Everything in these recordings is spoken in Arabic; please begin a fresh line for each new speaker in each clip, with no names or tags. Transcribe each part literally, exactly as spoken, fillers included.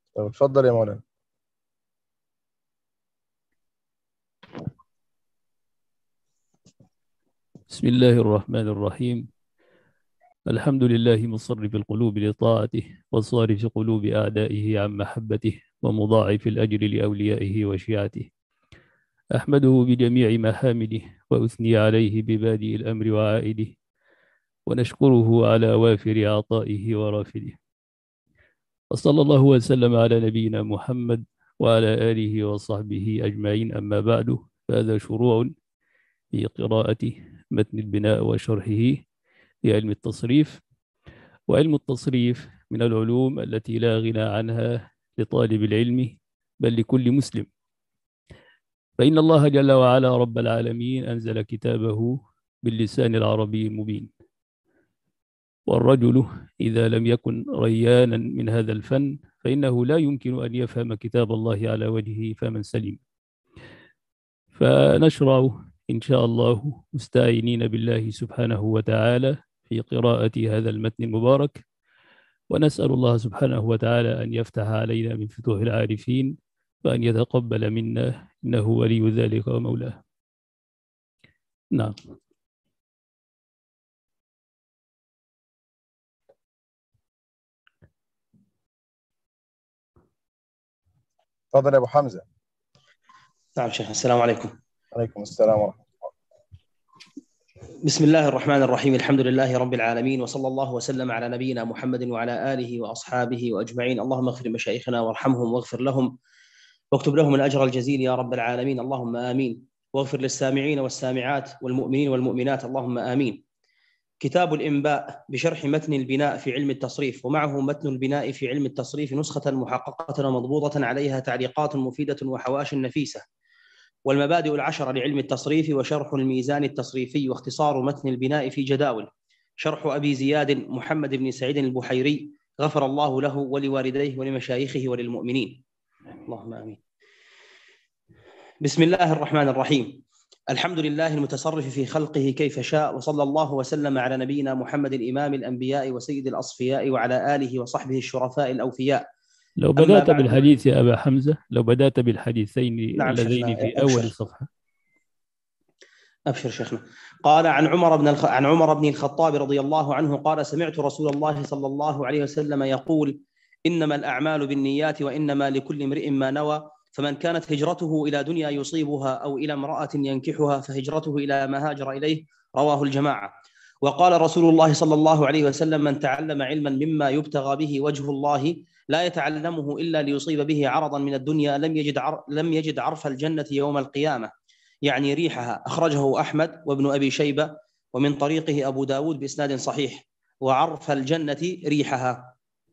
طب اتفضل يا مولانا.
بسم الله الرحمن الرحيم. الحمد لله مصرف القلوب لطاعته وصارف قلوب أعدائه عن محبته ومضاعف الأجر لأوليائه وشيعته. أحمده بجميع محامده وأثني عليه ببادئ الأمر وعائده، ونشكره على وافر عطائه ورافده. وصلى الله وسلم على نبينا محمد وعلى آله وصحبه أجمعين. أما بعد، فهذا شروع في قراءة متن البناء وشرحه لعلم التصريف. وعلم التصريف من العلوم التي لا غنى عنها لطالب العلم، بل لكل مسلم. فإن الله جل وعلا رب العالمين أنزل كتابه باللسان العربي المبين، والرجل إذا لم يكن ريانا من هذا الفن فإنه لا يمكن أن يفهم كتاب الله على وجهه فمن سلم. فنشرع إن شاء الله مستعينين بالله سبحانه وتعالى في قراءة هذا المتن المبارك، ونسأل الله سبحانه وتعالى أن يفتح علينا من فتوح العارفين، وأن يتقبل منا إنه ولي ذلك ومولاه. نعم.
اتفضل يا ابو حمزه.
نعم شيخ، السلام عليكم.
عليكم السلام ورحمه الله.
بسم الله الرحمن الرحيم. الحمد لله رب العالمين، وصلى الله وسلم على نبينا محمد وعلى آله وأصحابه وأجمعين. اللهم اغفر لمشايخنا وارحمهم واغفر لهم واكتب لهم الأجر الجزيل يا رب العالمين، اللهم آمين. واغفر للسامعين والسامعات والمؤمنين والمؤمنات، اللهم آمين. كتاب الإنباء بشرح متن البناء في علم التصريف، ومعه متن البناء في علم التصريف نسخة محققة ومضبوطة عليها تعليقات مفيدة وحواشي نفيسة، والمبادئ العشرة لعلم التصريف، وشرح الميزان التصريفي، واختصار متن البناء في جداول، شرح أبي زياد محمد بن سعيد البحيري غفر الله له ولوالديه ولمشايخه وللمؤمنين، اللهم آمين. بسم الله الرحمن الرحيم. الحمد لله المتصرف في خلقه كيف شاء، وصلى الله وسلم على نبينا محمد إمام الأنبياء وسيد الأصفياء وعلى آله وصحبه الشرفاء الأوفياء.
لو بدأت بالحديث يا أبا حمزة، لو بدأت بالحديثين
نعم
اللذين في
أبشر.
أول الصفحة.
أبشر شيخنا. قال عن عمر بن الخ... عن عمر بن الخطاب رضي الله عنه قال: سمعت رسول الله صلى الله عليه وسلم يقول: إنما الأعمال بالنيات وإنما لكل امرئ ما نوى، فمن كانت هجرته إلى دنيا يصيبها أو إلى امرأة ينكحها فهجرته إلى ما هاجر إليه، رواه الجماعة. وقال رسول الله صلى الله عليه وسلم: من تعلم علما مما يبتغى به وجه الله لا يتعلمه إلا ليصيب به عرضا من الدنيا لم يجد عر... لم يجد عرف الجنة يوم القيامة، يعني ريحها. أخرجه أحمد وابن أبي شيبة، ومن طريقه أبو داود بإسناد صحيح. وعرف الجنة ريحها.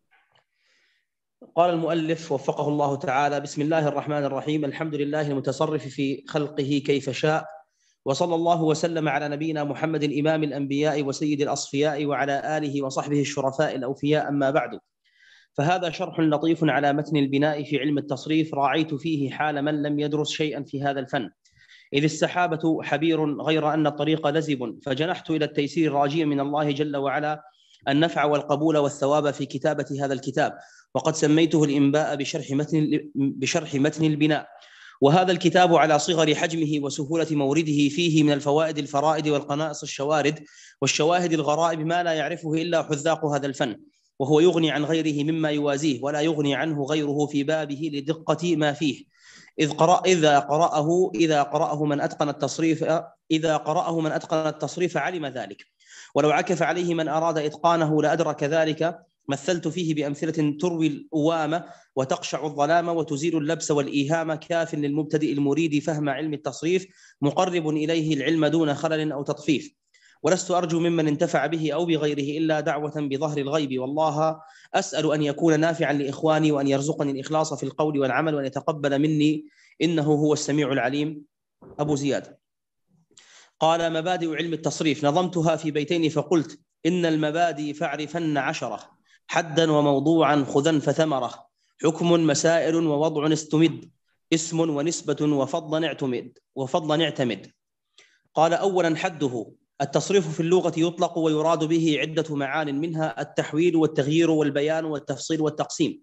قال المؤلف وفقه الله تعالى: بسم الله الرحمن الرحيم. الحمد لله المتصرف في خلقه كيف شاء، وصلى الله وسلم على نبينا محمد إمام الأنبياء وسيد الأصفياء وعلى آله وصحبه الشرفاء الأوفياء. أما بعد، فهذا شرح لطيف على متن البناء في علم التصريف، راعيت فيه حال من لم يدرس شيئا في هذا الفن، إذ السحابة حبير غير أن الطريق لزب، فجنحت إلى التيسير راجيا من الله جل وعلا النفع والقبول والثواب في كتابة هذا الكتاب، وقد سميته الإنباء بشرح متن بشرح متن البناء. وهذا الكتاب على صغر حجمه وسهولة مورده فيه من الفوائد الفرائد والقنائص الشوارد والشواهد الغرائب ما لا يعرفه إلا حذاق هذا الفن، وهو يغني عن غيره مما يوازيه، ولا يغني عنه غيره في بابه لدقة ما فيه. إذ قرأ إذا قرأه إذا قرأه من أتقن التصريف إذا قرأه من أتقن التصريف علم ذلك، ولو عكف عليه من أراد إتقانه لأدرك ذلك. مثلت فيه بأمثلة تروي الأوامة وتقشع الظلام وتزيل اللبس والإيهام، كاف للمبتدئ المريد فهم علم التصريف، مقرب إليه العلم دون خلل أو تطفيف. ولست أرجو ممن انتفع به أو بغيره إلا دعوة بظهر الغيب، والله أسأل أن يكون نافعا لإخواني، وأن يرزقني الإخلاص في القول والعمل، وأن يتقبل مني إنه هو السميع العليم. أبو زياد. قال: مبادئ علم التصريف نظمتها في بيتين، فقلت: إن المبادئ فاعرفن عشرة، حدا وموضوعا خذا فثمرة، حكم مسائل ووضع استمد، اسم ونسبة وفضلا اعتمد وفضلا اعتمد. قال: أولا حده. التصريف في اللغة يطلق ويراد به عدة معان، منها التحويل والتغيير والبيان والتفصيل والتقسيم.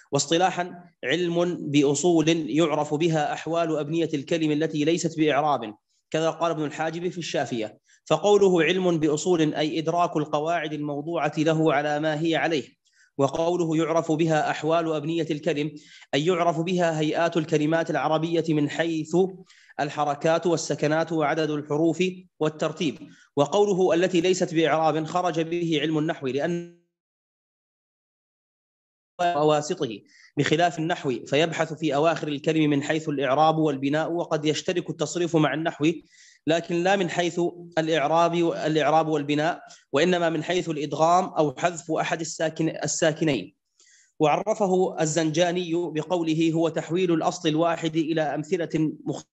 واصطلاحا علم بأصول يعرف بها أحوال أبنية الكلم التي ليست بإعراب، كذا قال ابن الحاجب في الشافية. فقوله علم بأصول أي إدراك القواعد الموضوعة له على ما هي عليه. وقوله يعرف بها أحوال أبنية الكلم أي يعرف بها هيئات الكلمات العربية من حيث الحركات والسكنات وعدد الحروف والترتيب. وقوله التي ليست بإعراب خرج به علم النحو لأن وواسطه بخلاف النحو فيبحث في أواخر الكلم من حيث الإعراب والبناء، وقد يشترك التصريف مع النحو لكن لا من حيث الإعراب الإعراب والبناء، وإنما من حيث الإدغام أو حذف أحد الساكن الساكنين. وعرفه الزنجاني بقوله هو تحويل الأصل الواحد إلى أمثلة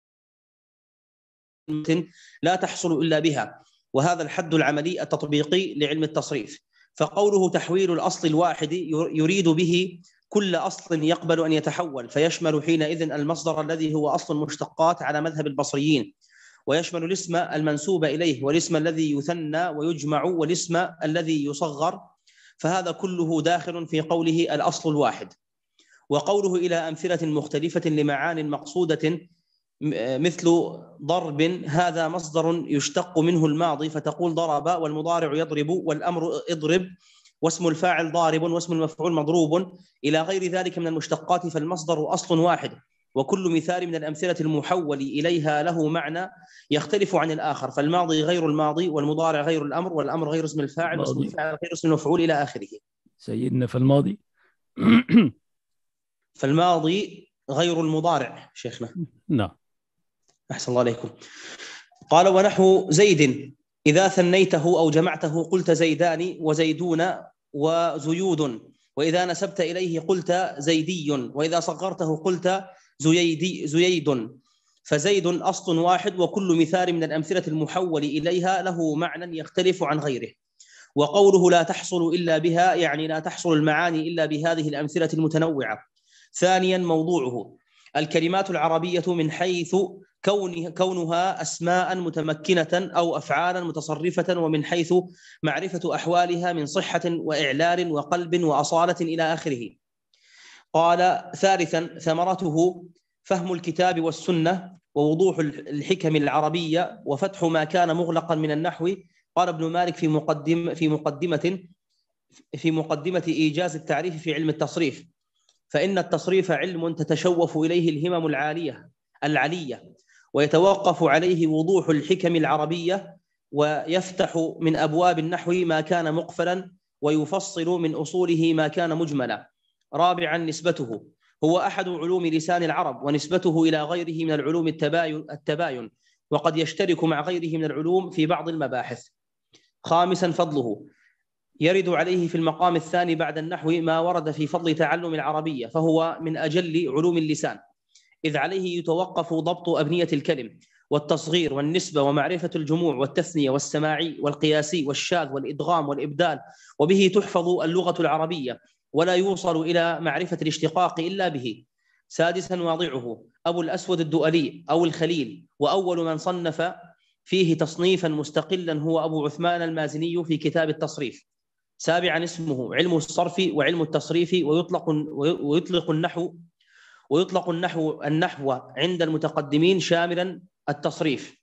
مختلفة لا تحصل إلا بها، وهذا الحد العملي التطبيقي لعلم التصريف. فقوله تحويل الأصل الواحد يريد به كل أصل يقبل أن يتحول، فيشمل حينئذ المصدر الذي هو أصل المشتقات على مذهب البصريين، ويشمل الاسم المنسوب إليه والاسم الذي يثنى ويجمع والاسم الذي يصغر، فهذا كله داخل في قوله الأصل الواحد. وقوله إلى أمثلة مختلفة لمعان مقصودة مثل ضرب، هذا مصدر يشتق منه الماضي فتقول ضرب، والمضارع يضرب، والأمر اضرب، واسم الفاعل ضارب، واسم المفعول مضروب، إلى غير ذلك من المشتقات، فالمصدر أصل واحد، وكل مثال من الأمثلة المحول إليها له معنى يختلف عن الآخر، فالماضي غير الماضي، والمضارع غير الأمر، والأمر غير اسم الفاعل، واسم الفاعل غير اسم المفعول إلى آخره.
سيدنا فالماضي
فالماضي غير المضارع شيخنا.
نعم.
أحسن الله عليكم. قال ونحو زيد إذا ثنيته أو جمعته قلت زيدان وزيدون وزيود، وإذا نسبت إليه قلت زيدي، وإذا صغرته قلت زيدي زييد. فزيد أصل واحد، وكل مثال من الأمثلة المحول إليها له معنى يختلف عن غيره. وقوله لا تحصل إلا بها يعني لا تحصل المعاني إلا بهذه الأمثلة المتنوعة. ثانيا موضوعه الكلمات العربية من حيث كون كونها أسماء متمكنة أو أفعالا متصرفة، ومن حيث معرفة أحوالها من صحة وإعلال وقلب وأصالة إلى آخره. قال ثالثا ثمرته فهم الكتاب والسنة ووضوح الحكم العربية وفتح ما كان مغلقا من النحو. قال ابن مالك في مقدم في مقدمة في مقدمة إيجاز التعريف في علم التصريف: فإن التصريف علم تتشوف إليه الهمم العالية العلية، ويتوقف عليه وضوح الحكم العربية، ويفتح من أبواب النحو ما كان مقفلا، ويفصل من أصوله ما كان مجملا. رابعا نسبته هو أحد علوم لسان العرب، ونسبته إلى غيره من العلوم التباين, التباين وقد يشترك مع غيره من العلوم في بعض المباحث. خامسا فضله يرد عليه في المقام الثاني بعد النحو ما ورد في فضل تعلم العربية، فهو من أجل علوم اللسان، إذ عليه يتوقف ضبط أبنية الكلم والتصغير والنسبة ومعرفة الجموع والتثنية والسماعي والقياسي والشاذ والإدغام والإبدال، وبه تحفظ اللغة العربية ولا يوصل إلى معرفة الاشتقاق إلا به. سادسا واضعه أبو الأسود الدؤلي أو الخليل، وأول من صنف فيه تصنيفا مستقلا هو أبو عثمان المازني في كتاب التصريف. سابعا اسمه علم الصرف وعلم التصريف، ويطلق ويطلق النحو ويطلق النحو النحو عند المتقدمين شاملا التصريف.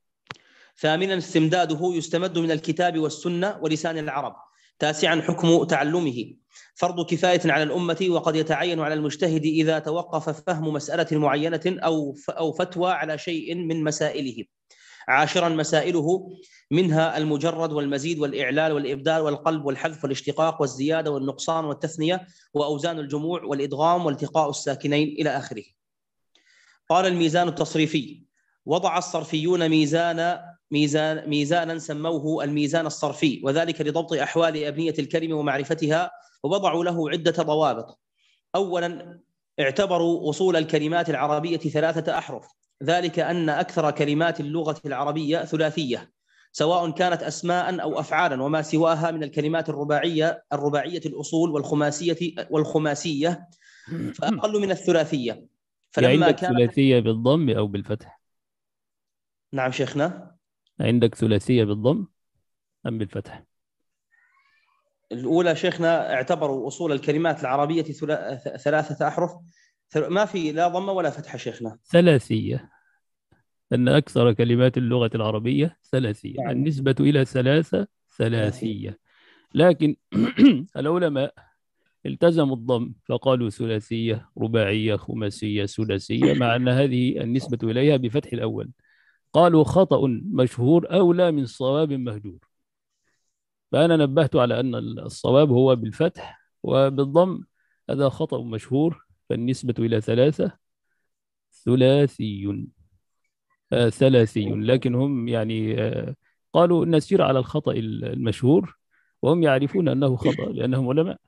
ثامنا استمداده يستمد من الكتاب والسنة ولسان العرب. تاسعا حكم تعلمه فرض كفاية على الأمة، وقد يتعين على المجتهد إذا توقف فهم مسألة معينة أو أو فتوى على شيء من مسائله. عاشرا مسائله منها المجرد والمزيد والإعلال والإبدال والقلب والحذف والاشتقاق والزيادة والنقصان والتثنية وأوزان الجموع والإدغام والتقاء الساكنين إلى آخره. قال الميزان التصريفي وضع الصرفيون ميزان ميزان ميزانا سموه الميزان الصرفي، وذلك لضبط أحوال أبنية الكلمة ومعرفتها، ووضعوا له عدة ضوابط. أولا اعتبروا أصول الكلمات العربية ثلاثة أحرف، ذلك أن أكثر كلمات اللغة العربية ثلاثية سواء كانت أسماء أو أفعالا، وما سواها من الكلمات الرباعية الرباعية الأصول والخماسية والخماسية فأقل من الثلاثية.
فلما عندك كانت ثلاثية بالضم أو بالفتح؟
نعم شيخنا.
عندك ثلاثية بالضم أم بالفتح؟
الأولى شيخنا اعتبروا أصول الكلمات العربية ثلاثة أحرف، ما في لا ضمة ولا فتحة شيخنا.
ثلاثية، أن أكثر كلمات اللغة العربية ثلاثية.
نعم.
النسبة إلى ثلاثة
ثلاثية.
ثلاثية. لكن العلماء التزموا الضم فقالوا ثلاثية، رباعية، خماسية، سداسية، مع أن هذه النسبة إليها بفتح الأول. قالوا خطأ مشهور أولى من صواب مهجور. فأنا نبهت على أن الصواب هو بالفتح، وبالضم هذا خطأ مشهور. فالنسبة إلى ثلاثة ثلاثي، آه ثلاثي. لكن هم يعني آه قالوا نسير على الخطأ المشهور، وهم يعرفون أنه خطأ لأنهم علماء.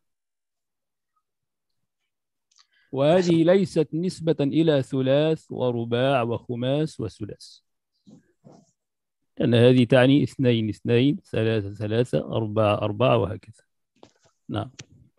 وهذه ليست نسبة إلى ثلاث ورباع وخماس وسداس، لأن هذه تعني اثنين اثنين، ثلاثة ثلاثة، أربعة أربعة، وهكذا. نعم.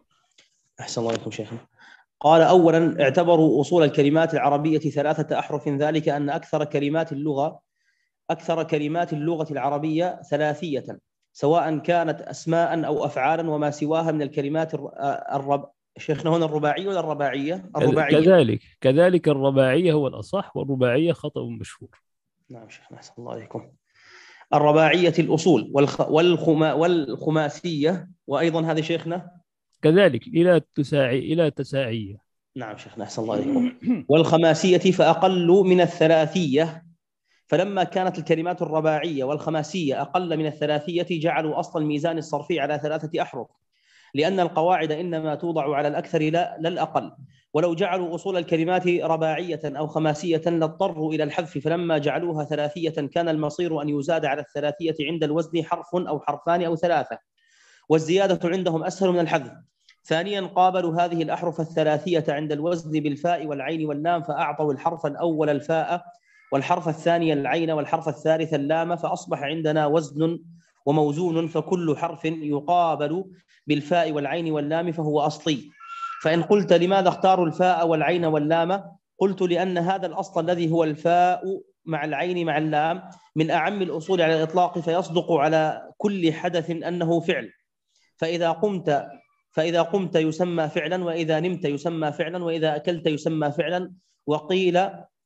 أحسن الله عليكم شيخنا. قال أولا اعتبروا أصول الكلمات العربية ثلاثة أحرف، ذلك أن أكثر كلمات اللغة أكثر كلمات اللغة العربية ثلاثية، سواء كانت أسماء أو أفعالا، وما سواها من الكلمات الرب شيخنا هنا الرباعية ولا الرباعية؟ الرباعية.
كذلك كذلك الرباعية هو الأصح، والرباعية خطأ مشهور.
نعم شيخنا أحسن الله عليكم. الرباعية الأصول والخ... والخما... والخماسية، وأيضا هذه شيخنا
كذلك إلى التساعي إلى تساعية.
نعم شيخنا أحسن الله عليكم. والخماسية فأقل من الثلاثية، فلما كانت الكلمات الرباعية والخماسية أقل من الثلاثية جعلوا أصل الميزان الصرفي على ثلاثة أحرف، لأن القواعد إنما توضع على الأكثر لا, لا الأقل. ولو جعلوا أصول الكلمات رباعية أو خماسية لاضطروا إلى الحذف، فلما جعلوها ثلاثية كان المصير أن يزاد على الثلاثية عند الوزن حرف أو حرفان أو ثلاثة، والزيادة عندهم أسهل من الحذف. ثانيا قابلوا هذه الأحرف الثلاثية عند الوزن بالفاء والعين واللام، فأعطوا الحرف الأول الفاء، والحرف الثاني العين، والحرف الثالث اللام، فأصبح عندنا وزن وموزون، فكل حرف يقابل بالفاء والعين واللام فهو أصلي. فإن قلت لماذا اختاروا الفاء والعين واللام؟ قلت لأن هذا الأصل الذي هو الفاء مع العين مع اللام من أعم الأصول على الإطلاق، فيصدق على كل حدث أنه فعل. فإذا قمت فإذا قمت يسمى فعلا، وإذا نمت يسمى فعلا، وإذا أكلت يسمى فعلا. وقيل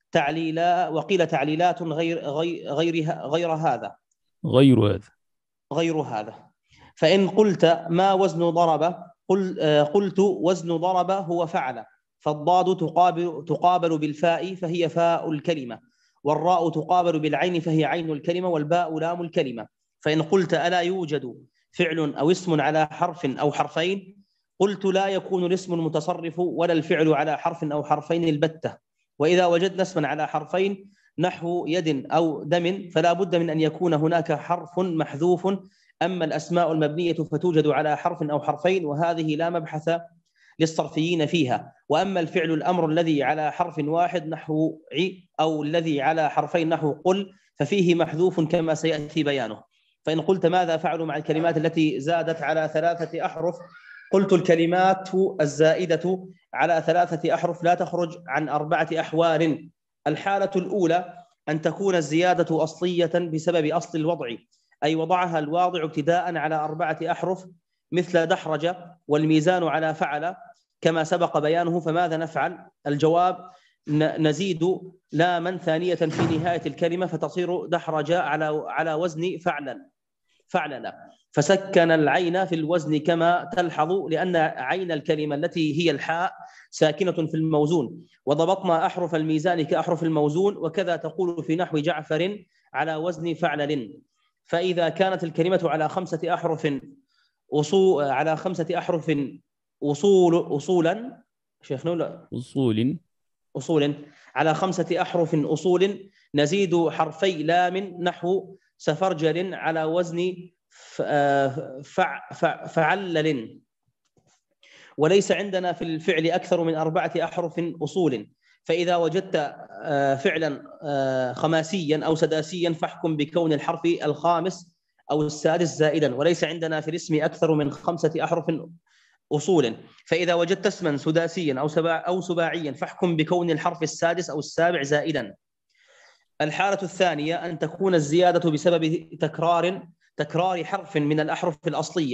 تعليلا وقيل تعليلات غير غير غير, غير هذا
غير هذا
غير هذا فإن قلت ما وزن ضرب؟ قل قلت وزن ضرب هو فعل، فالضاد تقابل تقابل بالفاء فهي فاء الكلمة، والراء تقابل بالعين فهي عين الكلمة، والباء لام الكلمة. فإن قلت ألا يوجد فعل أو اسم على حرف أو حرفين؟ قلت لا يكون الاسم المتصرف ولا الفعل على حرف أو حرفين البتة، وإذا وجدنا اسما على حرفين نحو يد أو دم فلا بد من أن يكون هناك حرف محذوف. أما الأسماء المبنية فتوجد على حرف أو حرفين، وهذه لا مبحث للصرفيين فيها. وأما الفعل الأمر الذي على حرف واحد نحو عي، أو الذي على حرفين نحو قل، ففيه محذوف كما سيأتي بيانه. فإن قلت ماذا فعلوا مع الكلمات التي زادت على ثلاثة أحرف؟ قلت الكلمات الزائدة على ثلاثة أحرف لا تخرج عن أربعة أحوال. الحالة الأولى أن تكون الزيادة أصلية بسبب أصل الوضع، أي وضعها الواضع ابتداء على أربعة أحرف، مثل دحرج، والميزان على فعل كما سبق بيانه. فماذا نفعل؟ الجواب نزيد لاما ثانية في نهاية الكلمة فتصير دحرج على على وزن فعلا فعلنا، فسكن العين في الوزن كما تلحظ، لأن عين الكلمة التي هي الحاء ساكنة في الموزون، وضبطنا أحرف الميزان كأحرف الموزون. وكذا تقول في نحو جعفر على وزن فعلل. فإذا كانت الكلمة على خمسة أحرف أصول على خمسة أحرف أصول أصولا شيخنا
أصول
أصول على خمسة أحرف أصول نزيد حرفي لام نحو سفرجل على وزن فع فعلل. وليس عندنا في الفعل أكثر من أربعة أحرف أصول، فإذا وجدت فعلا خماسيا أو سداسيا فاحكم بكون الحرف الخامس أو السادس زائدا. وليس عندنا في الاسم أكثر من خمسة أحرف أصول، فإذا وجدت اسما سداسيا أو سباع أو سباعيا فاحكم بكون الحرف السادس أو السابع زائدا. الحالة الثانية أن تكون الزيادة بسبب تكرار تكرار حرف من الأحرف الأصلية،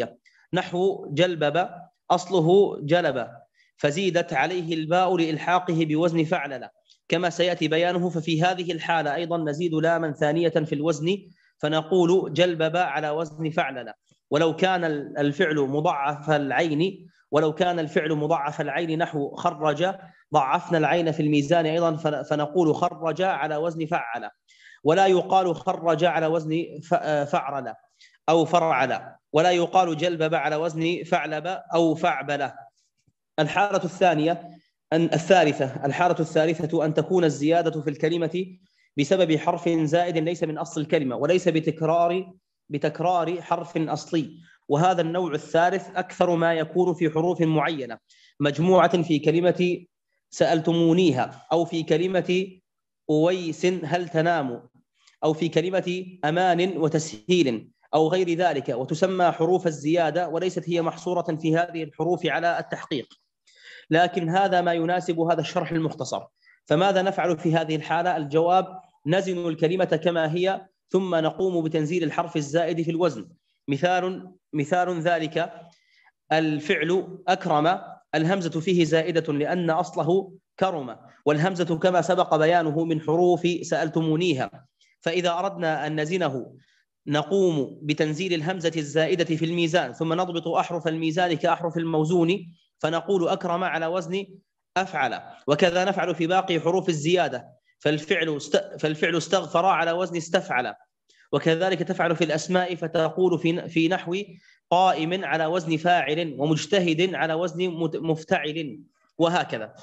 نحو جلبب أصله جلب فزيدت عليه الباء لإلحاقه بوزن فعلل كما سيأتي بيانه. ففي هذه الحالة أيضا نزيد لاما ثانية في الوزن فنقول جلبب على وزن فعلل. ولو كان الفعل مضاعف العين ولو كان الفعل مضاعف العين نحو خرج ضعفنا العين في الميزان أيضا فنقول خرج على وزن فعل. ولا يقال خرج على وزن فعرل أو فرعل. ولا يقال جلبب على وزن فعلب أو فعبل. الحالة الثانية أن الثالثة الحالة الثالثة أن تكون الزيادة في الكلمة بسبب حرف زائد ليس من أصل الكلمة وليس بتكرار بتكرار حرف أصلي. وهذا النوع الثالث أكثر ما يكون في حروف معينة مجموعة في كلمة سألتمونيها أو في كلمة أويس هل تنام أو في كلمة أمان وتسهيل أو غير ذلك، وتسمى حروف الزيادة وليست هي محصورة في هذه الحروف على التحقيق. لكن هذا ما يناسب هذا الشرح المختصر. فماذا نفعل في هذه الحالة؟ الجواب: نزن الكلمة كما هي ثم نقوم بتنزيل الحرف الزائد في الوزن. مثال مثال ذلك الفعل أكرم الهمزة فيه زائدة لأن أصله كرم، والهمزة كما سبق بيانه من حروف سألتمونيها. فإذا أردنا أن نزنه نقوم بتنزيل الهمزة الزائدة في الميزان ثم نضبط أحرف الميزان كأحرف الموزون فنقول أكرم على وزن أفعل. وكذا نفعل في باقي حروف الزيادة، فالفعل است... فالفعل استغفر على وزن استفعل. وكذلك تفعل في الأسماء فتقول في في نحو قائم على وزن فاعل ومجتهد على وزن مفتعل وهكذا.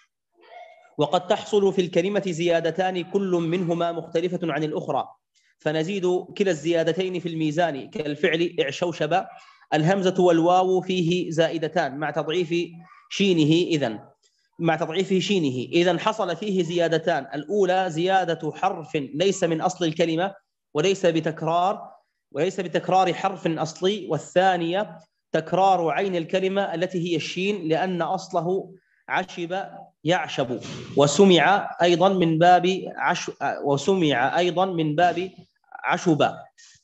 وقد تحصل في الكلمة زيادتان كل منهما مختلفة عن الأخرى فنزيد كلا الزيادتين في الميزان كالفعل اعشوشب الهمزة والواو فيه زائدتان مع تضعيف شينه إذن مع تضعيف شينه إذن حصل فيه زيادتان. الأولى زيادة حرف ليس من أصل الكلمة وليس بتكرار وليس بتكرار حرف أصلي، والثانية تكرار عين الكلمة التي هي الشين لأن أصله عشب يعشب وسمع أيضا من باب عش وسمع أيضا من باب عشب.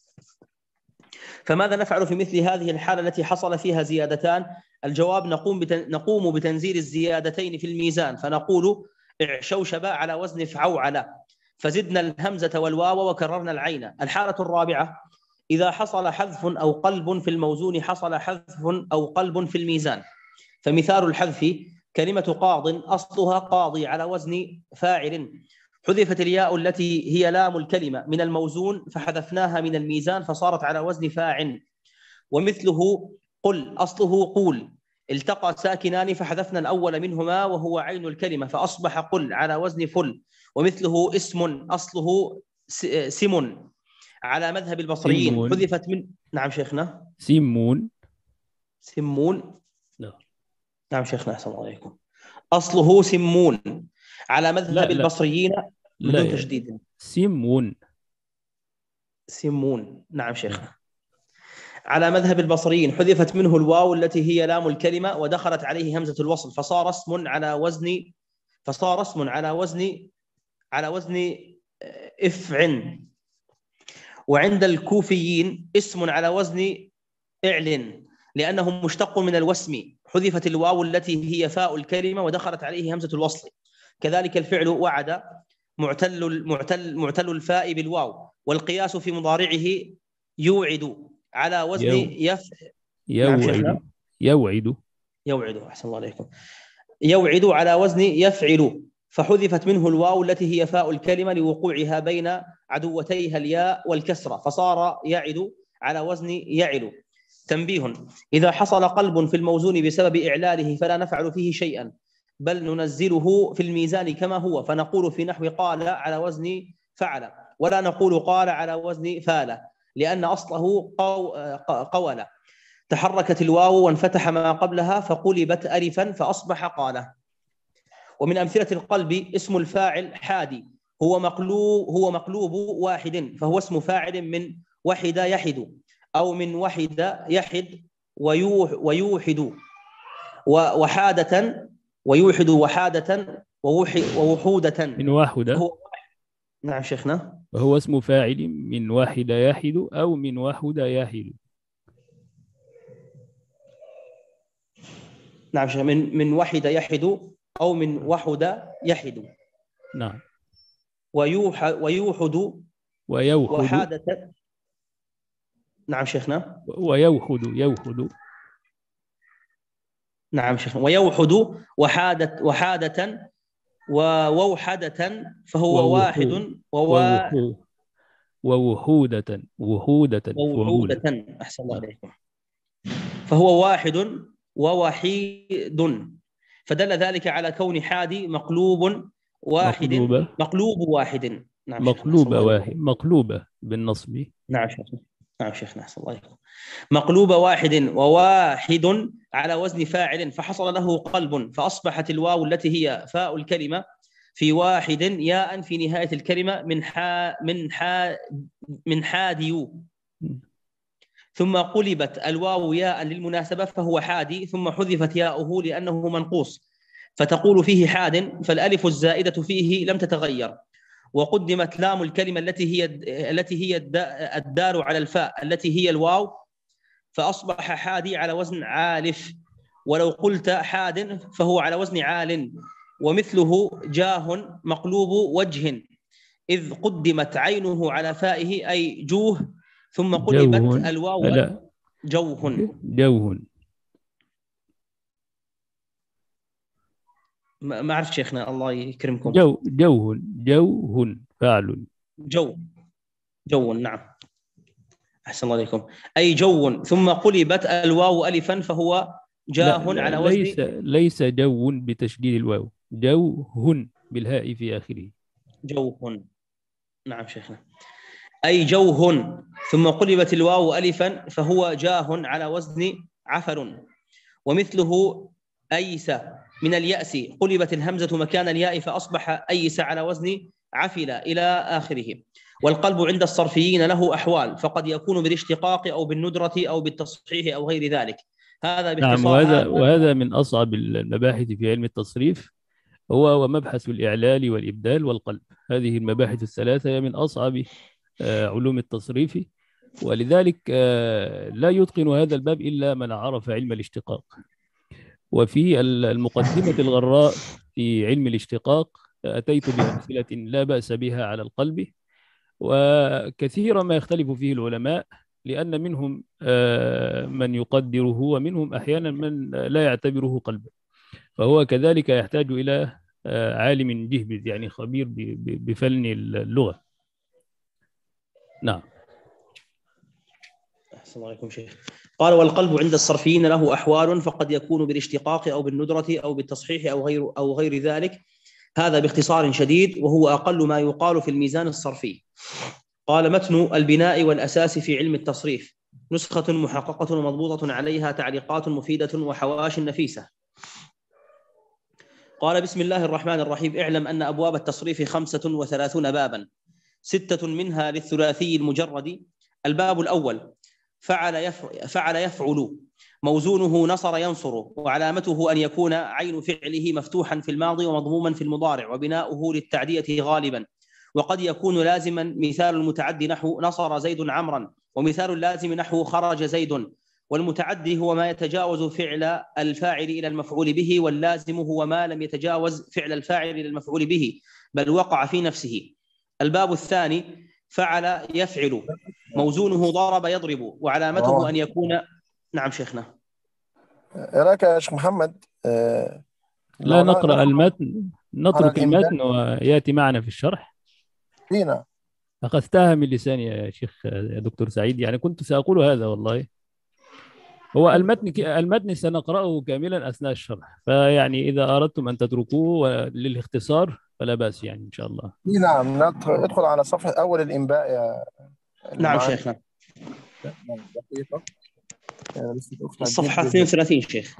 فماذا نفعل في مثل هذه الحالة التي حصل فيها زيادتان؟ الجواب: نقوم بتن... نقوم بتنزيل الزيادتين في الميزان فنقول اعشوشب على وزن فعوعل فزدنا الهمزة والواو وكررنا العين. الحالة الرابعة: إذا حصل حذف أو قلب في الموزون حصل حذف أو قلب في الميزان. فمثال الحذف: كلمة قاض أصلها قاضي على وزن فاعل حذفت الياء التي هي لام الكلمة من الموزون فحذفناها من الميزان فصارت على وزن فاعل. ومثله قل أصله قول التقى ساكنان فحذفنا الأول منهما وهو عين الكلمة فأصبح قل على وزن فل. ومثله اسم أصله سم على مذهب البصريين
سمون.
حذفت من نعم شيخنا
سمون
سمون
لا.
نعم شيخنا أحسن الله عليكم. أصله سمون على مذهب
لا لا.
البصريين من
لا
دون
يا-
تشديد.
سمون
سمون نعم شيخنا. على مذهب البصريين حذفت منه الواو التي هي لام الكلمة ودخلت عليه همزة الوصل فصار اسم على وزن فصار اسم على وزن على وزن افعن. وعند الكوفيين اسم على وزن اعلن لأنه مشتق من الوسم حذفت الواو التي هي فاء الكلمة ودخلت عليه همزة الوصل. كذلك الفعل وعد معتل معتل معتل الفاء بالواو والقياس في مضارعه يوعد على وزن
يو.
يف نعم شيخنا.
يوعد يوعد
يوعد أحسن الله عليكم. يوعد على وزن يفعل فحذفت منه الواو التي هي فاء الكلمة لوقوعها بين عدوتيها الياء والكسرة فصار يعد على وزن يعل. تنبيه: إذا حصل قلب في الموزون بسبب إعلاله فلا نفعل فيه شيئا بل ننزله في الميزان كما هو فنقول في نحو قال على وزن فعل ولا نقول قال على وزن فال لأن أصله قو... قول. تحركت الواو وانفتح ما قبلها فقلبت ألفا فأصبح قال. ومن أمثلة القلب اسم الفاعل حادي هو مقلوب هو مقلوب واحد فهو اسم فاعل من وحد يحد أو من وحد يحد ويوح ويوحد وحادة ويوحد وحادة ووحودة
من واحدة.
هو... نعم شيخنا.
وهو اسم فاعل من واحد يحد أو من واحد يحد.
نعم شيخ، من من وحد يحد أو من وحد يحد.
نعم.
ويوحد ويوحد
ويوحد.
وحادة. نعم شيخنا.
ويوحد يوحد.
نعم شيخنا. ويوحد وحادة وحادة ووحدة فهو واحد ووا
ووحودة وحودة
ووحودة. أحسن الله عليكم. فهو واحد ووحيد، فدل ذلك على كون حادي مقلوب واحد
مقلوبة.
مقلوب واحد. نعم
مقلوبة واحد مقلوبة بالنصب.
نعم شيخنا. نعم شيخنا أحسن الله عليكم. مقلوب واحد وواحد على وزن فاعل، فحصل له قلب فأصبحت الواو التي هي فاء الكلمة في واحد ياء في نهاية الكلمة من حا من حا من حاديو، ثم قلبت الواو ياء للمناسبة فهو حادي، ثم حذفت ياؤه لأنه منقوص فتقول فيه حاد، فالألف الزائدة فيه لم تتغير، وقدمت لام الكلمة التي هي التي هي الدال على الفاء التي هي الواو، فأصبح حادي على وزن عالف. ولو قلت حاد فهو على وزن عال. ومثله جاه مقلوب وجه، إذ قدمت عينه على فائه أي جوه، ثم قلبت
جوه.
الواو
لا.
جوه.
جوه.
ما عرفت شيخنا الله يكرمكم.
جو جوه جوه فاعل.
جو جو نعم أحسن الله عليكم. أي جو ثم قلبت الواو ألفا فهو جاه
لا لا
على وزن.
ليس ليس جو بتشديد الواو، جوه بالهاء في آخره.
جوه. نعم شيخنا. أي جوه ثم قلبت الواو ألفا فهو جاه على وزن عفل. ومثله أيس من اليأس قلبت الهمزة مكان الياء فأصبح أيس على وزن عفل إلى آخره. والقلب عند الصرفيين له أحوال، فقد يكون بالاشتقاق أو بالندرة أو بالتصحيح أو غير ذلك. هذا باختصار.
نعم. وهذا وهذا من أصعب المباحث في علم التصريف، هو ومبحث الإعلال والإبدال والقلب. هذه المباحث الثلاثة هي من أصعب علوم التصريف، ولذلك لا يتقن هذا الباب إلا من عرف علم الاشتقاق. وفي المقدمة الغراء في علم الاشتقاق أتيت بأمثلة لا بأس بها على القلب، وكثيرا ما يختلف فيه العلماء، لأن منهم من يقدره ومنهم أحيانا من لا يعتبره قلبا، فهو كذلك يحتاج إلى عالم جهبذ يعني خبير بفن اللغة. نعم.
أحسن الله عليكم شيخ. قال والقلب عند الصرفيين له أحوال، فقد يكون بالاشتقاق أو بالندرة أو بالتصحيح أو غير أو غير ذلك. هذا باختصار شديد، وهو أقل ما يقال في الميزان الصرفي. قال متن البناء والأساس في علم التصريف، نسخة محققة ومضبوطة عليها تعليقات مفيدة وحواشي نفيسة. قال بسم الله الرحمن الرحيم. اعلم أن أبواب التصريف خمسة وثلاثون بابا، ستة منها للثلاثي المجرد. الباب الأول فعل يفعل, فعل يفعل، موزونه نصر ينصر، وعلامته أن يكون عين فعله مفتوحا في الماضي ومضموما في المضارع، وبناؤه للتعدية غالبا. وقد يكون لازما، مثال المتعدي نحو نصر زيد عمرا، ومثال اللازم نحو خرج زيد. والمتعدي هو ما يتجاوز فعل الفاعل إلى المفعول به، واللازم هو ما لم يتجاوز فعل الفاعل إلى المفعول به بل وقع في نفسه. الباب الثاني فعل يفعل، موزونه ضرب يضرب، وعلامته أن يكون. نعم شيخنا.
ايه رايك يا شيخ محمد؟ آه
لا نقرأ المتن، نترك المتن ويأتي معنا في الشرح.
فينا
أخذتها من لساني يا شيخ يا دكتور سعيد، يعني كنت سأقول هذا والله. هو المتن المتن سنقرأه كاملا أثناء الشرح، فيعني إذا أردتم أن تتركوه للاختصار فلا بأس يعني إن شاء الله.
نعم. ندخل على صفحة أول الإنباء يا
نعم شيخنا. الصفحة اثنين وثلاثين شيخ.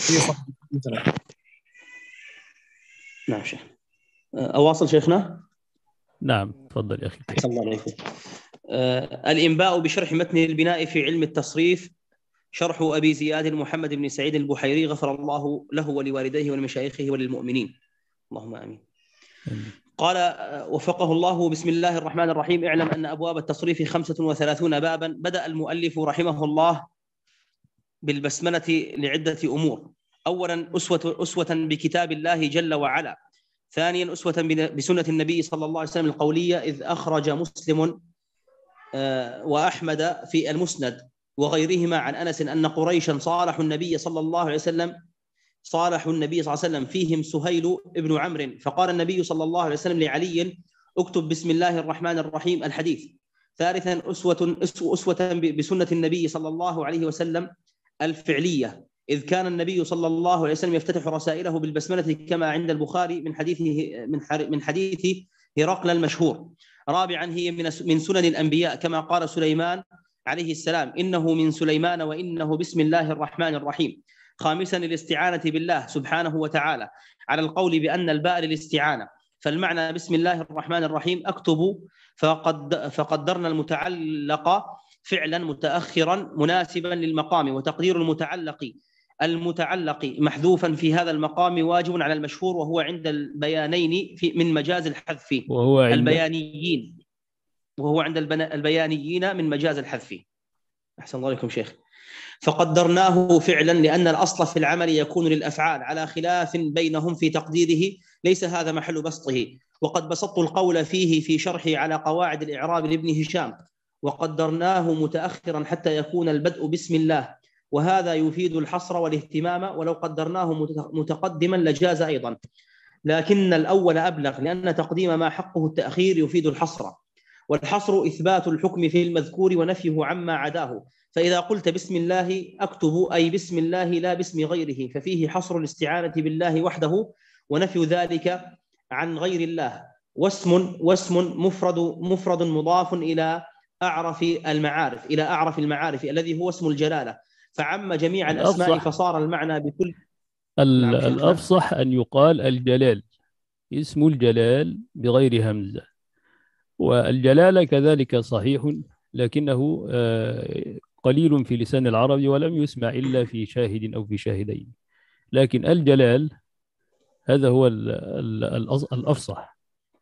نعم شيخ. أواصل شيخنا؟
نعم تفضل يا أخي.
أحسن الله عليكم. آه الإنباء بشرح متن البناء في علم التصريف، شرح أبي زياد محمد بن سعيد البحيري، غفر الله له ولوالديه ولمشايخه وللمؤمنين، اللهم آمين. قال وفقه الله. بسم الله الرحمن الرحيم. اعلم أن أبواب التصريف خمسة وثلاثون بابا. بدأ المؤلف رحمه الله بالبسملة لعدة أمور. أولا أسوة أسوة بكتاب الله جل وعلا. ثانيا أسوة بسنة النبي صلى الله عليه وسلم القولية، إذ أخرج مسلم وأحمد في المسند وغيرهما عن أنس أن قريشا صالحوا النبي صلى الله عليه وسلم صالحوا النبي صلى الله عليه وسلم فيهم سهيل ابن عمرو، فقال النبي صلى الله عليه وسلم لعلي: اكتب بسم الله الرحمن الرحيم الحديث. ثالثا أسوة أسوة بسنة النبي صلى الله عليه وسلم الفعلية، إذ كان النبي صلى الله عليه وسلم يفتتح رسائله بالبسملة كما عند البخاري من حديث من حديث هرقل المشهور. رابعا هي من من سنن الأنبياء كما قال سليمان عليه السلام: إنه من سليمان وإنه بسم الله الرحمن الرحيم. خامسا الاستعانة بالله سبحانه وتعالى على القول بأن الباء للاستعانة، فالمعنى بسم الله الرحمن الرحيم أكتب، فقد فقدرنا المتعلق فعلا متأخرا مناسبا للمقام، وتقدير المتعلق المتعلق محذوفا في هذا المقام واجب على المشهور، وهو عند البيانين في من مجاز الحذف
وهو عند
البيانيين وهو عند البيانيين من مجاز الحذف. أحسن الله عليكم شيخ. فقدرناه فعلا لأن الأصل في العمل يكون للأفعال على خلاف بينهم في تقديره، ليس هذا محل بسطه. وقد بسطت القول فيه في شرحي على قواعد الإعراب لابن هشام، وقدرناه متأخرا حتى يكون البدء بسم الله، وهذا يفيد الحصر والاهتمام، ولو قدرناه متقدما لجاز أيضا، لكن الأول أبلغ لأن تقديم ما حقه التأخير يفيد الحصر، والحصر إثبات الحكم في المذكور ونفيه عما عداه. فإذا قلت بسم الله أكتب أي بسم الله لا باسم غيره، ففيه حصر الاستعانة بالله وحده ونفي ذلك عن غير الله. واسم واسم مفرد مفرد مضاف إلى أعرف المعارف إلى أعرف المعارف الذي هو اسم الجلالة، فعم جميع الأسماء فصار المعنى بكل.
نعم الأفصح أن يقال الجلال، اسم الجلال بغير همزة، والجلالة كذلك صحيح لكنه قليل في لسان العرب ولم يسمع إلا في شاهد أو في شاهدين، لكن الجلال هذا هو الأفصح.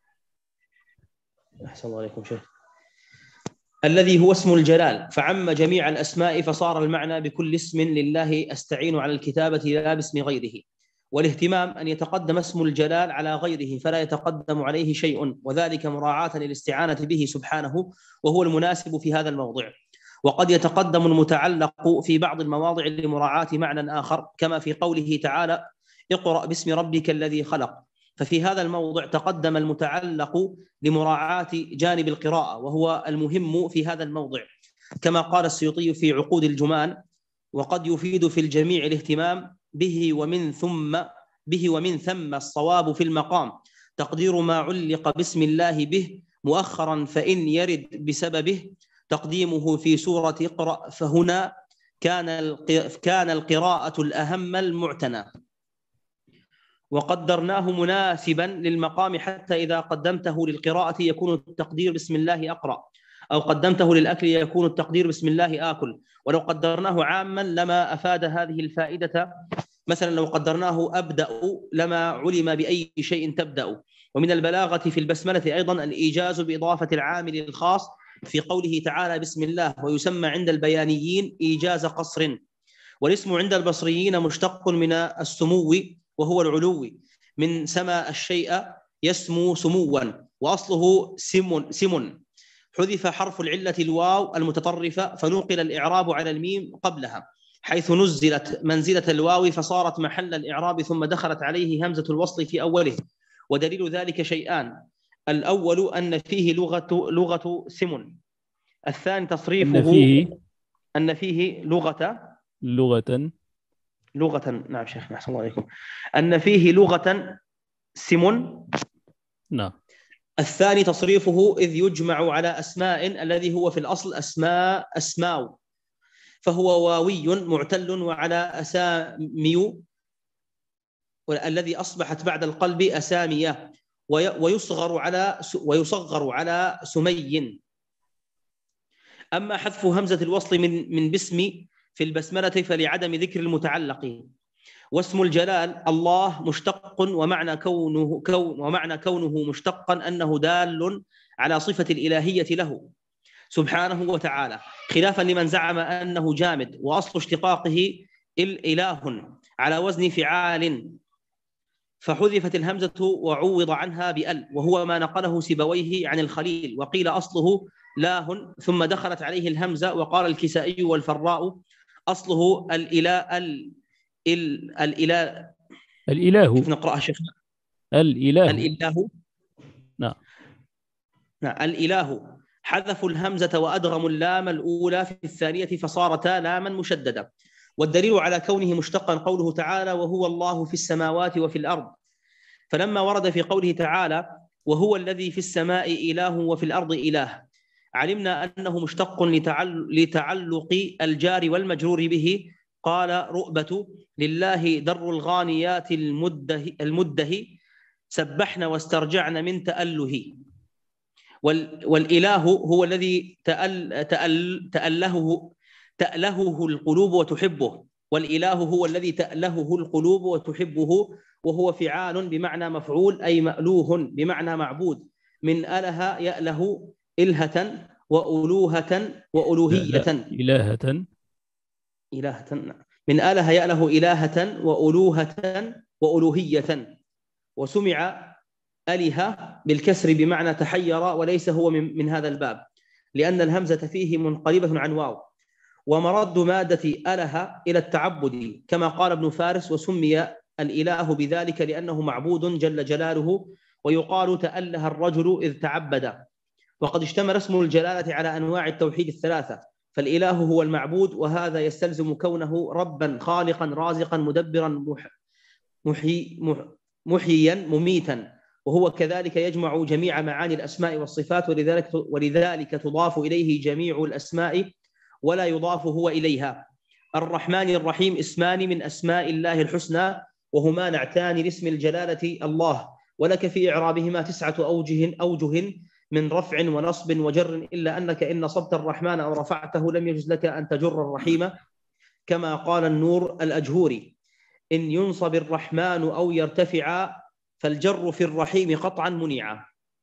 أحسن الله عليكم شيخ. الذي هو اسم الجلال، فعم جميع الأسماء فصار المعنى بكل اسم لله أستعين على الكتابة لا باسم غيره. والاهتمام أن يتقدم اسم الجلال على غيره فلا يتقدم عليه شيء، وذلك مراعاة للاستعانة به سبحانه، وهو المناسب في هذا الموضع. وقد يتقدم المتعلق في بعض المواضع لمراعاة معنى آخر، كما في قوله تعالى: اقرأ باسم ربك الذي خلق، ففي هذا الموضع تقدم المتعلق لمراعاة جانب القراءة وهو المهم في هذا الموضع، كما قال السيوطي في عقود الجمان: وقد يفيد في الجميع الاهتمام به ومن ثم به ومن ثم الصواب في المقام تقدير ما علق بسم الله به مؤخرا، فإن يرد بسببه تقديمه في سورة اقرأ فهنا كان كان القراءة الأهم المعتنى. وقدرناه مناسبا للمقام حتى إذا قدمته للقراءة يكون التقدير بسم الله أقرأ، أو قدمته للأكل يكون التقدير بسم الله آكل. ولو قدرناه عاما لما أفاد هذه الفائدة، مثلا لو قدرناه أبدأ لما علم بأي شيء تبدأ. ومن البلاغة في البسملة أيضا الإيجاز بإضافة العامل الخاص في قوله تعالى بسم الله، ويسمى عند البيانيين إيجاز قصر. والاسم عند البصريين مشتق من السمو وهو العلو، من سما الشيء يسمو سموا، وأصله سم سم حذف حرف العلة الواو المتطرفة فنقل الإعراب على الميم قبلها، حيث نزلت منزلة الواو فصارت محل الإعراب ثم دخلت عليه همزة الوصل في أوله. ودليل ذلك شيئان: الأول أن فيه لغة لغة سم، الثاني تصريفه
أن فيه
أن فيه لغة
لغة
لغة نعم شيخنا أحسن الله عليكم أن فيه لغة سم.
نعم.
الثاني تصريفه إذ يجمع على أسماء الذي هو في الأصل أسماء أسماء، فهو واوي معتل وعلى أسامي، والذي أصبحت بعد القلب أسامية، ويصغر على ويصغر على سمي. أما حذف همزة الوصل من من باسم في البسملة فلعدم ذكر المتعلق. واسم الجلال الله مشتق، ومعنى كونه كون ومعنى كونه مشتقا أنه دال على صفة الإلهية له سبحانه وتعالى، خلافا لمن زعم أنه جامد وأصل اشتقاقه الإله، على وزن فعال، فحذفت الهمزة وعوض عنها بأل، وهو ما نقله سيبويه عن الخليل. وقيل أصله لاه ثم دخلت عليه الهمزة، وقال الكسائي والفراء أصله الإله ال الإله
الإله.
كيف نقرأها شيخنا؟
الإله.
الإله.
نعم.
نعم الإله. حذفوا الهمزة وأدغموا اللام الأولى في الثانية فصارتا لاما مشددة. والدليل على كونه مشتقا قوله تعالى: وهو الله في السماوات وفي الأرض. فلما ورد في قوله تعالى: وهو الذي في السماء إله وفي الأرض إله، علمنا أنه مشتق لتعلق الجار والمجرور به. قال رؤبة: لله در الغانيات المده, المده سبحن واسترجعن من تأله. والإله هو الذي تأل تأل تألهه تألهه القلوب وتحبه، والإله هو الذي تألهه القلوب وتحبه، وهو فعال بمعنى مفعول، أي مألوه بمعنى معبود. من أله يأله إلهة وألوهة وألوهية.
لا لا. إلهة.
إلهة. من أله يأله إلهة وألوهة وألوهية. وسمع أله بالكسر بمعنى تحير، وليس هو من, من هذا الباب، لأن الهمزة فيه منقلبة عن واو. ومرد مادة أله إلى التعبد، كما قال ابن فارس: وسمي الإله بذلك لأنه معبود جل جلاله، ويقال تأله الرجل إذ تعبد. وقد اشتمل اسم الجلالة على أنواع التوحيد الثلاثة، فالإله هو المعبود، وهذا يستلزم كونه ربا خالقا رازقا مدبرا محي محييا مميتا، وهو كذلك يجمع جميع معاني الأسماء والصفات، ولذلك, ولذلك تضاف إليه جميع الأسماء ولا يضاف هو إليها. الرحمن الرحيم اسمان من أسماء الله الحسنى، وهما نعتان لاسم الجلالة الله، ولك في إعرابهما تسعة أوجه أوجه من رفع ونصب وجر، إلا أنك إن نصبت الرحمن أو رفعته لم يجز لك أن تجر الرحيم، كما قال النور الأجهوري: إن ينصب الرحمن أو يرتفع فالجر في الرحيم قطعا منيعا.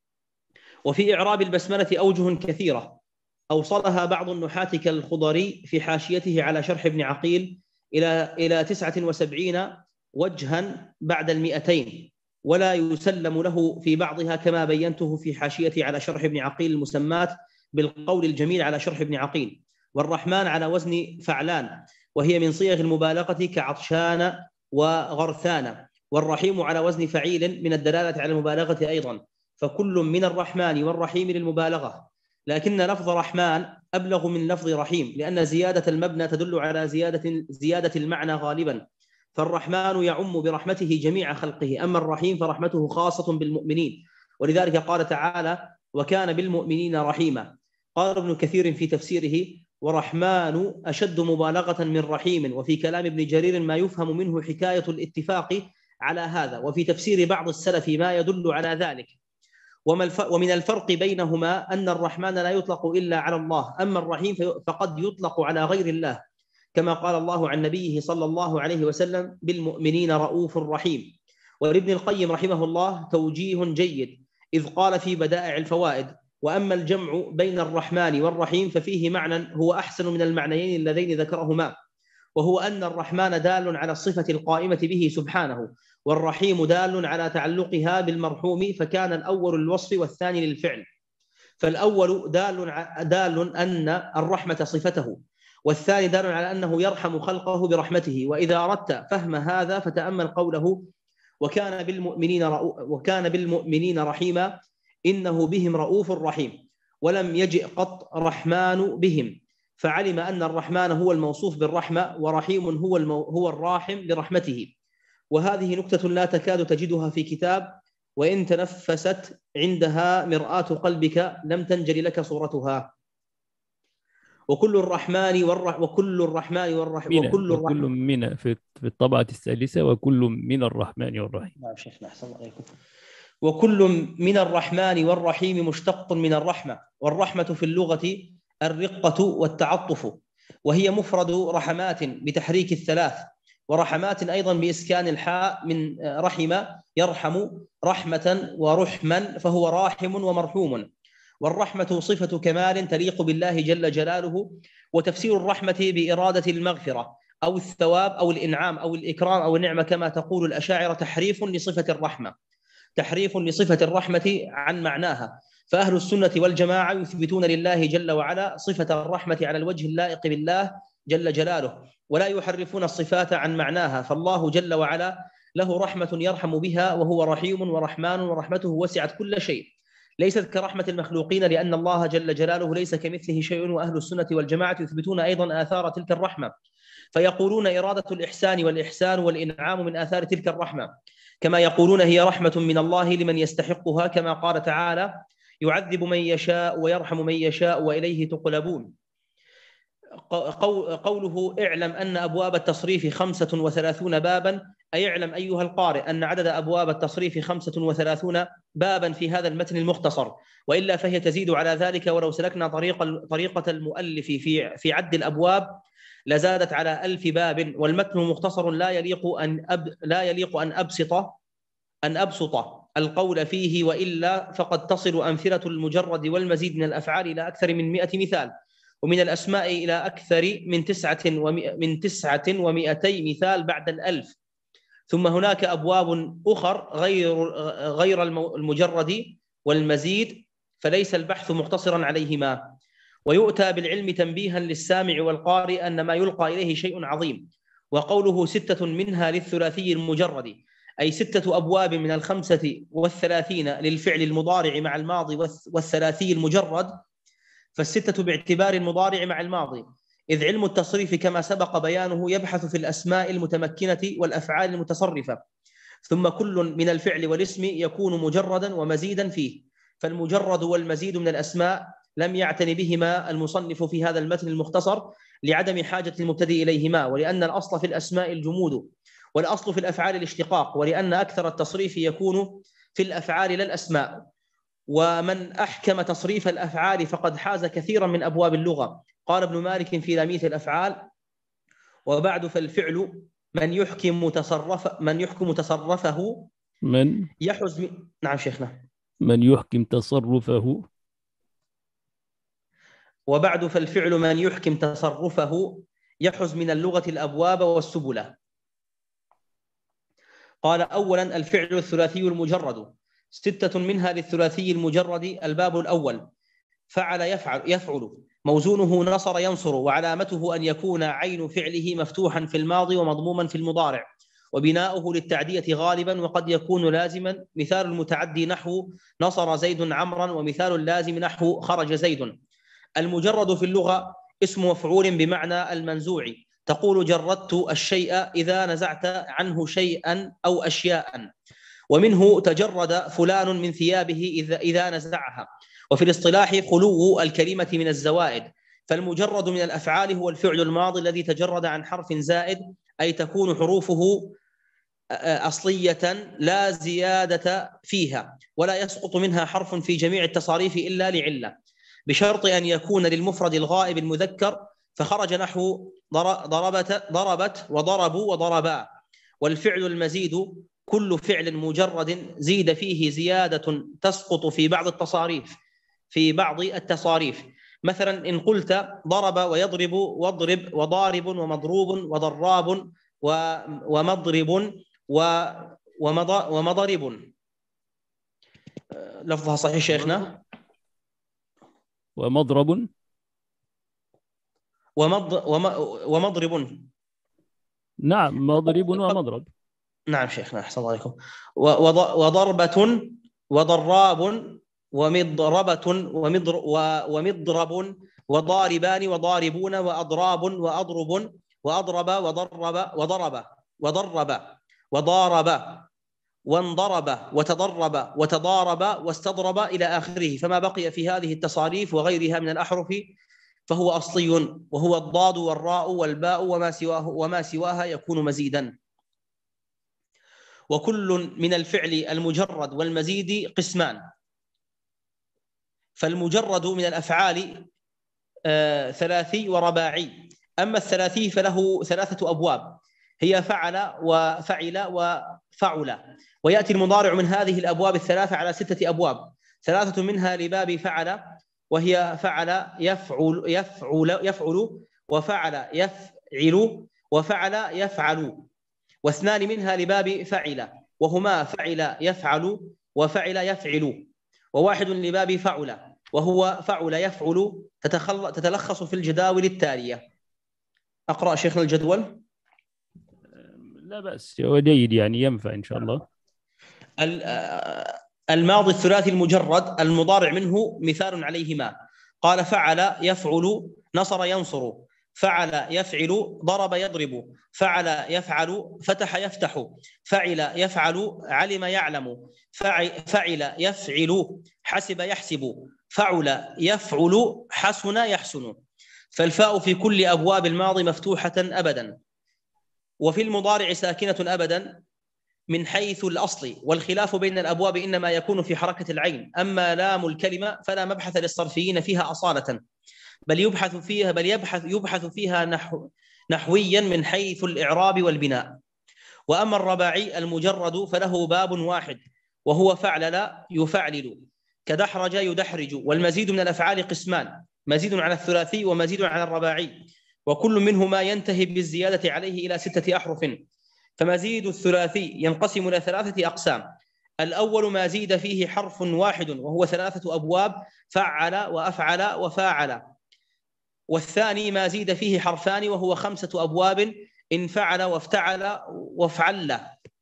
وفي إعراب البسملة أوجه كثيرة أوصلها بعض النحاة كالخضري في حاشيته على شرح ابن عقيل إلى إلى تسعة وسبعين وجها بعد المئتين، ولا يسلم له في بعضها، كما بينته في حاشيتي على شرح ابن عقيل المسمات بالقول الجميل على شرح ابن عقيل. والرحمن على وزن فعلان، وهي من صيغ المبالغة كعطشان وغرثان. والرحيم على وزن فعيل من الدلالة على المبالغة أيضا، فكل من الرحمن والرحيم للمبالغة، لكن لفظ رحمن أبلغ من لفظ رحيم، لأن زيادة المبنى تدل على زيادة زيادة المعنى غالبا. فالرحمن يعم برحمته جميع خلقه، أما الرحيم فرحمته خاصة بالمؤمنين، ولذلك قال تعالى: وكان بالمؤمنين رحيما. قال ابن كثير في تفسيره: ورحمن أشد مبالغة من رحيم. وفي كلام ابن جرير ما يفهم منه حكاية الاتفاق على هذا، وفي تفسير بعض السلف ما يدل على ذلك. ومن الفرق بينهما أن الرحمن لا يطلق إلا على الله، أما الرحيم فقد يطلق على غير الله، كما قال الله عن نبيه صلى الله عليه وسلم: بالمؤمنين رؤوف رحيم. ولابن القيم رحمه الله توجيه جيد إذ قال في بدائع الفوائد: وأما الجمع بين الرحمن والرحيم ففيه معنى هو أحسن من المعنيين اللذين ذكرهما، وهو أن الرحمن دال على الصفة القائمة به سبحانه، والرحيم دال على تعلقها بالمرحوم، فكان الأول الوصف والثاني للفعل. فالأول دال دال أن الرحمة صفته، والثاني دال على أنه يرحم خلقه برحمته. وإذا أردت فهم هذا فتأمل قوله: وكان بالمؤمنين وكان بالمؤمنين رحيما، إنه بهم رؤوف رحيم، ولم يجئ قط رحمن بهم، فعلم أن الرحمن هو الموصوف بالرحمة، ورحيم هو المو هو الراحم لرحمته. وهذه نكتة لا تكاد تجدها في كتاب، وإن تنفست عندها مرآة قلبك لم تنجل لك صورتها. وكل الرحمن والرح وكل الرحمن والرح
وكل وكل من في الطبعة الثالثة: وكل من الرحمن والرحيم.
نعم شيخنا أحسن الله عليكم. وكل من الرحمن والرحيم مشتق من الرحمة، والرحمة في اللغة الرقة والتعطف، وهي مفرد رحمات بتحريك الثلاث، ورحمات أيضا بإسكان الحاء من رحم يرحم رحمة ورحما، فهو راحم ومرحوم. والرحمة صفة كمال تليق بالله جل جلاله. وتفسير الرحمة بإرادة المغفرة أو الثواب أو الإنعام أو الإكرام أو النعمة كما تقول الأشاعرة تحريف لصفة الرحمة، تحريف لصفة الرحمة عن معناها. فأهل السنة والجماعة يثبتون لله جل وعلا صفة الرحمة على الوجه اللائق بالله جل جلاله، ولا يحرفون الصفات عن معناها. فالله جل وعلا له رحمة يرحم بها، وهو رحيم ورحمن ورحمته وسعت كل شيء، ليست كرحمة المخلوقين، لأن الله جل جلاله ليس كمثله شيء. وأهل السنة والجماعة يثبتون أيضا آثار تلك الرحمة، فيقولون إرادة الإحسان والإحسان والإنعام من آثار تلك الرحمة، كما يقولون هي رحمة من الله لمن يستحقها، كما قال تعالى يعذب من يشاء ويرحم من يشاء وإليه تقلبون. قوله اعلم أن أبواب التصريف خمسة وثلاثون بابا، أي اعلم أيها القارئ أن عدد أبواب التصريف خمسة وثلاثون بابا في هذا المتن المختصر، وإلا فهي تزيد على ذلك، ولو سلكنا طريق طريقة المؤلف في في عد الأبواب لزادت على ألف باب، والمتن مختصر لا يليق أن أب لا يليق أن أبسط أن أبسط القول فيه، وإلا فقد تصل أمثلة المجرد والمزيد من الأفعال إلى أكثر من مئة مثال، ومن الأسماء إلى أكثر من تسعة من تسعة ومئتي مثال بعد الألف. ثم هناك أبواب أخر غير غير المجرد والمزيد، فليس البحث مقتصرا عليهما. ويؤتى بالعلم تنبيها للسامع والقارئ أن ما يلقى إليه شيء عظيم. وقوله ستة منها للثلاثي المجرد، أي ستة أبواب من الخمسة والثلاثين للفعل المضارع مع الماضي والثلاثي المجرد، فالستة باعتبار المضارع مع الماضي، إذ علم التصريف كما سبق بيانه يبحث في الأسماء المتمكنة والأفعال المتصرفة، ثم كل من الفعل والاسم يكون مجردا ومزيدا فيه. فالمجرد والمزيد من الأسماء لم يعتني بهما المصنف في هذا المتن المختصر لعدم حاجة المبتدئ إليهما، ولأن الأصل في الأسماء الجمود، والأصل في الأفعال الاشتقاق، ولأن أكثر التصريف يكون في الأفعال لا الأسماء. ومن أحكم تصريف الأفعال فقد حاز كثيرا من أبواب اللغة. قال ابن مالك في لامية الأفعال: وبعد فالفعل من يحكم تصرف من يحكم تصرفه
من
يحز من... نعم شيخنا.
من يحكم تصرفه
وبعد فالفعل من يحكم تصرفه يحز من اللغة الأبواب والسبل. قال: أولا الفعل الثلاثي المجرد، ستة منها للثلاثي المجرد. الباب الأول فعل يفعل يفعل، موزونه نصر ينصر، وعلامته أن يكون عين فعله مفتوحا في الماضي ومضموما في المضارع، وبناؤه للتعدية غالبا، وقد يكون لازما. مثال المتعدي نحو نصر زيد عمرا، ومثال اللازم نحو خرج زيد. المجرد في اللغة اسم مفعول بمعنى المنزوع، تقول جردت الشيء إذا نزعت عنه شيئا أو أشياء، ومنه تجرد فلان من ثيابه إذا, إذا نزعها. وفي الاصطلاح خلو الكلمة من الزوائد. فالمجرد من الأفعال هو الفعل الماضي الذي تجرد عن حرف زائد، أي تكون حروفه أصلية لا زيادة فيها، ولا يسقط منها حرف في جميع التصاريف إلا لعلة، بشرط أن يكون للمفرد الغائب المذكر، فخرج نحو ضربت ضربت وضربوا وضربا. والفعل المزيد كل فعل مجرد زيد فيه زيادة تسقط في بعض التصاريف في بعض التصاريف مثلا إن قلت ضرب ويضرب واضرب وضارب ومضروب وضراب ومضرب ومضرب. لفظها صحيح شيخنا؟
ومضرب
ومضرب.
نعم، مضرب ومضرب.
نعم شيخنا، أحسن الله عليكم. وضربة وضراب ومضربة ومضر ومضرب وضاربان وضاربون وأضراب وأضرب وأضرب وضرب وضرب وضرب وضارب وانضرب وتضرب وتضارب واستضرب إلى آخره. فما بقي في هذه التصاريف وغيرها من الأحرف فهو أصلي، وهو الضاد والراء والباء وما سواه وما سواها يكون مزيدا. وكل من الفعل المجرد والمزيد قسمان. فالمجرد من الأفعال آه ثلاثي ورباعي. أما الثلاثي فله ثلاثة أبواب، هي فعل وفعل وفعل، ويأتي المضارع من هذه الأبواب الثلاثة على ستة أبواب. ثلاثة منها لباب فعل، وهي فعل يفعل يفعل يفعل وفعل يفعل وفعل يفعل، واثنان منها لباب فعل، وهما فعل يفعل وفعل يفعل، وواحد لباب فعل وهو فعل يفعل، تتلخص في الجداول التالية. أقرأ شيخنا الجدول.
لا بأس، هو جيد يعني ينفع إن شاء الله.
الماضي الثلاثي المجرد المضارع منه مثال عليهما. قال فعل يفعل نصر ينصر، فعل يفعل ضرب يضرب، فعل يفعل فتح يفتح، فعل يفعل علم يعلم، فعل يفعل حسب يحسب، فعل يفعل حسن يحسن. فالفاء في كل أبواب الماضي مفتوحة أبدا، وفي المضارع ساكنة أبدا من حيث الأصل، والخلاف بين الأبواب إنما يكون في حركة العين. أما لام الكلمة فلا مبحث للصرفيين فيها أصالة، بل يبحث فيها بل يبحث يبحث فيها نحو نحويا من حيث الإعراب والبناء. وأما الرباعي المجرد فله باب واحد وهو فعلل يفعلل، كدحرج يدحرج. والمزيد من الأفعال قسمان: مزيد على الثلاثي ومزيد على الرباعي، وكل منهما ينتهي بالزيادة عليه إلى ستة أحرف. فمزيد الثلاثي ينقسم إلى ثلاثة أقسام: الأول ما زيد فيه حرف واحد وهو ثلاثة أبواب: فعل وأفعل وفاعل. والثاني ما زيد فيه حرفان وهو خمسة أبواب: إن فعل وافتعل وافعل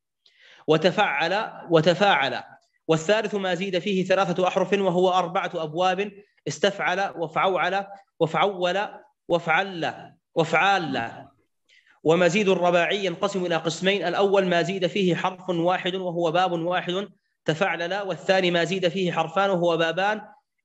وتفعل وتفاعل. والثالث ما زيد فيه ثلاثة أحرف وهو أربعة أبواب: استفعل وفعول وفعول وفعل وفعال. ومزيد الرباعي ينقسم إلى قسمين: الأول ما زيد فيه حرف واحد وهو باب واحد: تفعلل. والثاني ما زيد فيه حرفان وهو بابان: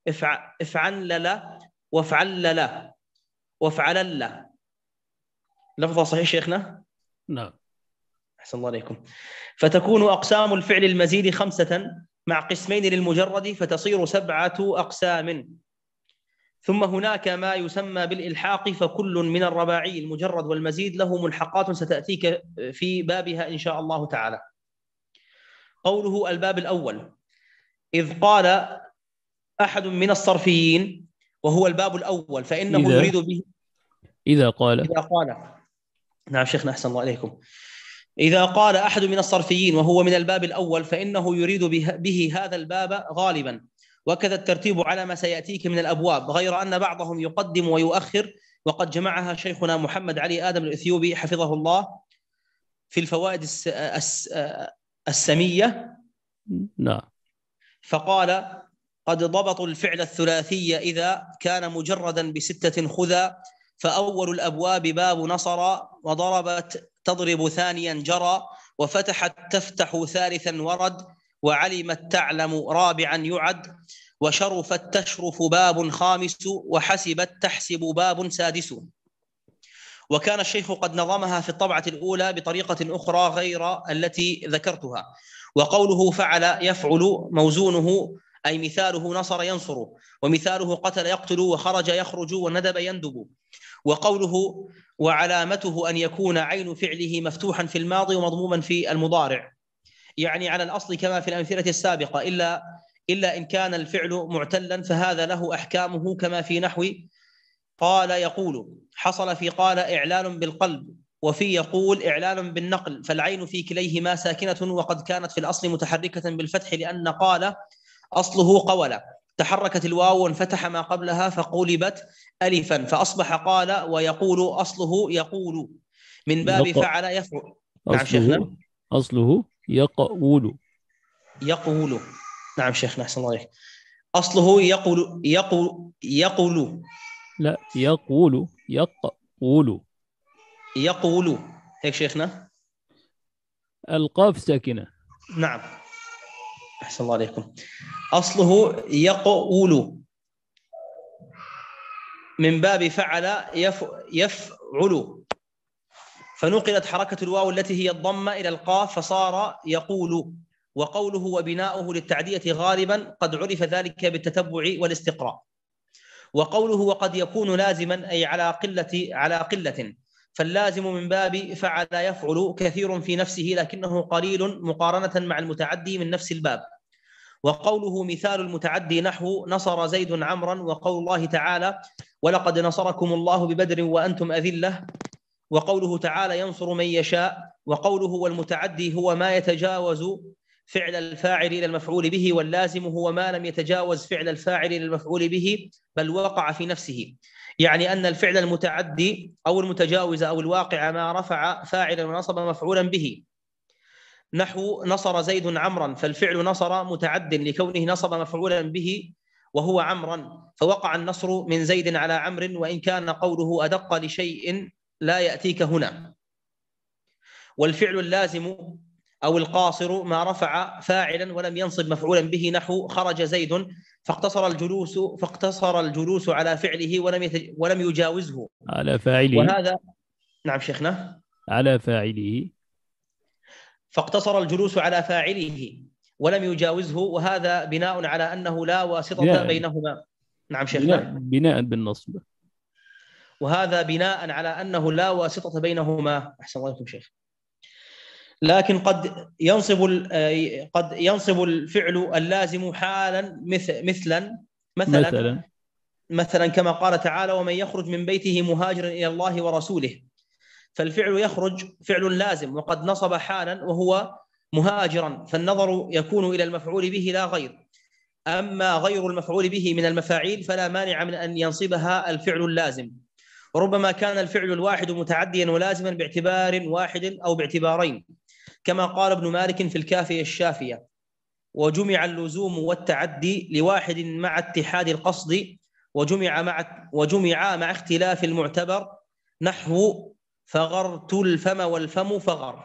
افعلل وافعلل وافعلل. لفظة صحيح شيخنا؟
نعم.
أحسن الله عليكم. فتكون أقسام الفعل المزيد خمسة مع قسمين للمجرد، فتصير سبعة أقسام. ثم هناك ما يسمى بالإلحاق، فكل من الرباعي المجرد والمزيد له ملحقات ستأتيك في بابها إن شاء الله تعالى. قوله الباب الأول: إذ قال أحد من الصرفيين، وهو الباب الأول، فإنه
إذا
يريد به
إذا قال
إذا قال نعم شيخنا أحسن الله عليكم. إذا قال أحد من الصرفيين وهو من الباب الأول فإنه يريد به هذا الباب غالبا، وكذا الترتيب على ما سيأتيك من الأبواب، غير أن بعضهم يقدم ويؤخر، وقد جمعها شيخنا محمد علي آدم الإثيوبي حفظه الله في الفوائد الس... الس... السمية.
نعم.
فقال: قد ضبطوا الفعل الثلاثي إذا كان مجردا بستة خذا، فأول الأبواب باب نصر، وضربت تضرب ثانيا جرى، وفتحت تفتح ثالثا ورد، وعلمت تعلم رابعا يعد، وشرفت تشرف باب خامس، وحسبت تحسب باب سادس. وكان الشيخ قد نظمها في الطبعة الأولى بطريقة أخرى غير التي ذكرتها. وقوله فعل يفعل موزونه أي مثاله نصر ينصر، ومثاله قتل يقتل، وخرج يخرج، وندب يندب. وقوله وعلامته أن يكون عين فعله مفتوحا في الماضي ومضموما في المضارع، يعني على الأصل كما في الأمثلة السابقة، إلا إلا إن كان الفعل معتلا فهذا له أحكامه، كما في نحو قال يقول. حصل في قال إعلال بالقلب، وفي يقول إعلال بالنقل، فالعين في كليهما ساكنة، وقد كانت في الأصل متحركة بالفتح، لأن قال أصله قول، تحركت الواو وانفتح ما قبلها فقلبت ألفا، فأصبح قال ويقول أصله يقول، من باب
يق...
فعل يفعل.
أصله...
نعم شيخنا.
أصله يقول
يقول. نعم شيخنا أحسن الله عليك. أصله يقول يقول يقول
لا يقول يقول
يقول هيك شيخنا.
القاف ساكنة.
نعم أحسن الله عليكم. أصله يقول من باب فعل يف... يفعل، فنقلت حركة الواو التي هي الضمة إلى القاف فصار يقول. وقوله وبناؤه للتعدية غالبا قد عرف ذلك بالتتبع والاستقراء. وقوله وقد يكون لازما أي على قلة على قلة، فاللازم من باب فعل يفعل كثير في نفسه لكنه قليل مقارنة مع المتعدي من نفس الباب. وقوله مثال المتعدي نحو نصر زيد عمرا، وقول الله تعالى ولقد نصركم الله ببدر وأنتم أذلة، وقوله تعالى ينصر من يشاء. وقوله والمتعدي هو ما يتجاوز فعل الفاعل إلى المفعول به، واللازم هو ما لم يتجاوز فعل الفاعل إلى المفعول به بل وقع في نفسه، يعني أن الفعل المتعدي أو المتجاوز أو الواقع ما رفع فاعلا ونصب مفعولا به، نحو نصر زيد عمرا، فالفعل نصر متعد لكونه نصب مفعولا به وهو عمرا، فوقع النصر من زيد على عمرو، وإن كان قوله أدق لشيء لا يأتيك هنا. والفعل اللازم أو القاصر ما رفع فاعلا ولم ينصب مفعولا به، نحو خرج زيد، فاقتصر الجلوس فاقتصر الجلوس على فعله ولم يتج... ولم يجاوزه
على فاعله.
وهذا نعم شيخنا.
على فاعله.
فاقتصر الجلوس على فاعله ولم يجاوزه، وهذا بناء على أنه لا واسطة
بناء.
بينهما. نعم
بناء,
شيخنا.
بناء بالنصب.
وهذا بناء على أنه لا واسطة بينهما. أحسن الله عليكم شيخ. لكن قد ينصب قد ينصب الفعل اللازم حالا مثل مثلا مثلا
مثلا
مثلا كما قال تعالى ومن يخرج من بيته مهاجرا إلى الله ورسوله، فالفعل يخرج فعل لازم وقد نصب حالا وهو مهاجرا، فالنظر يكون إلى المفعول به لا غير. أما غير المفعول به من المفاعيل فلا مانع من أن ينصبها الفعل اللازم. وربما كان الفعل الواحد متعديا ولازما باعتبار واحد أو باعتبارين، كما قال ابن مالك في الكافية الشافية: وجمع اللزوم والتعدي لواحد مع اتحاد القصد، وجمع مع وجمع مع اختلاف المعتبر، نحو فغرت الفم والفم فغر.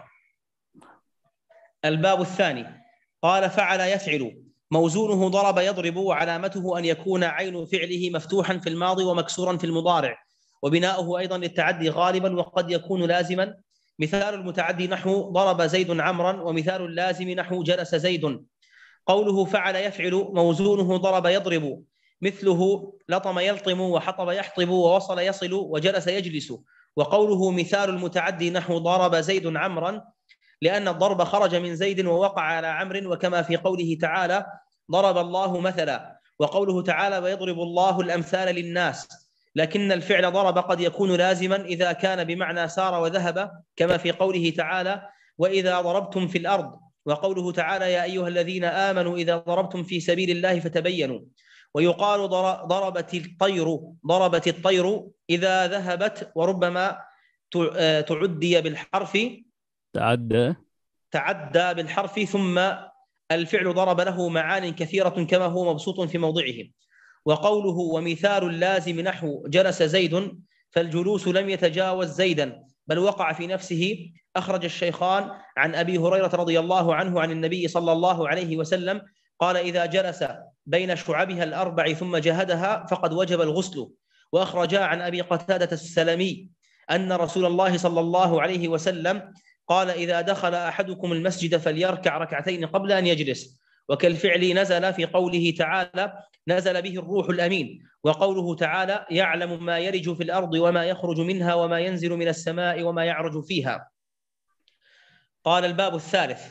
الباب الثاني قال فعل يفعل، موزونه ضرب يضرب، وعلامته أن يكون عين فعله مفتوحا في الماضي ومكسورا في المضارع، وبناؤه أيضا للتعدي غالبا وقد يكون لازما. مثال المتعدي نحو ضرب زيد عمرا، ومثال اللازم نحو جلس زيد. قوله فعل يفعل موزونه ضرب يضرب، مثله لطم يلطم، وحطب يحطب، ووصل يصل، وجلس يجلس. وقوله مثال المتعدي نحو ضرب زيد عمرا، لأن الضرب خرج من زيد ووقع على عمرو، وكما في قوله تعالى ضرب الله مثلا. وقوله تعالى ويضرب الله الأمثال للناس، لكن الفعل ضرب قد يكون لازما إذا كان بمعنى سار وذهب، كما في قوله تعالى وإذا ضربتم في الأرض. وقوله تعالى يا أيها الذين آمنوا إذا ضربتم في سبيل الله فتبينوا. ويقال ضربت الطير ضربت الطير إذا ذهبت، وربما تعدي بالحرف
تعدى
تعدى بالحرف ثم الفعل ضرب له معان كثيرة كما هو مبسوط في موضعه. وقوله ومثال اللازم نحو جلس زيد، فالجلوس لم يتجاوز زيدا بل وقع في نفسه. أخرج الشيخان عن أبي هريرة رضي الله عنه عن النبي صلى الله عليه وسلم قال إذا جلس بين شعبها الأربع ثم جهدها فقد وجب الغسل. وأخرجا عن أبي قتادة السلمي أن رسول الله صلى الله عليه وسلم قال إذا دخل أحدكم المسجد فليركع ركعتين قبل أن يجلس. وكالفعل نزل في قوله تعالى نزل به الروح الأمين. وقوله تعالى يعلم ما يلج في الأرض وما يخرج منها وما ينزل من السماء وما يعرج فيها. قال الباب الثالث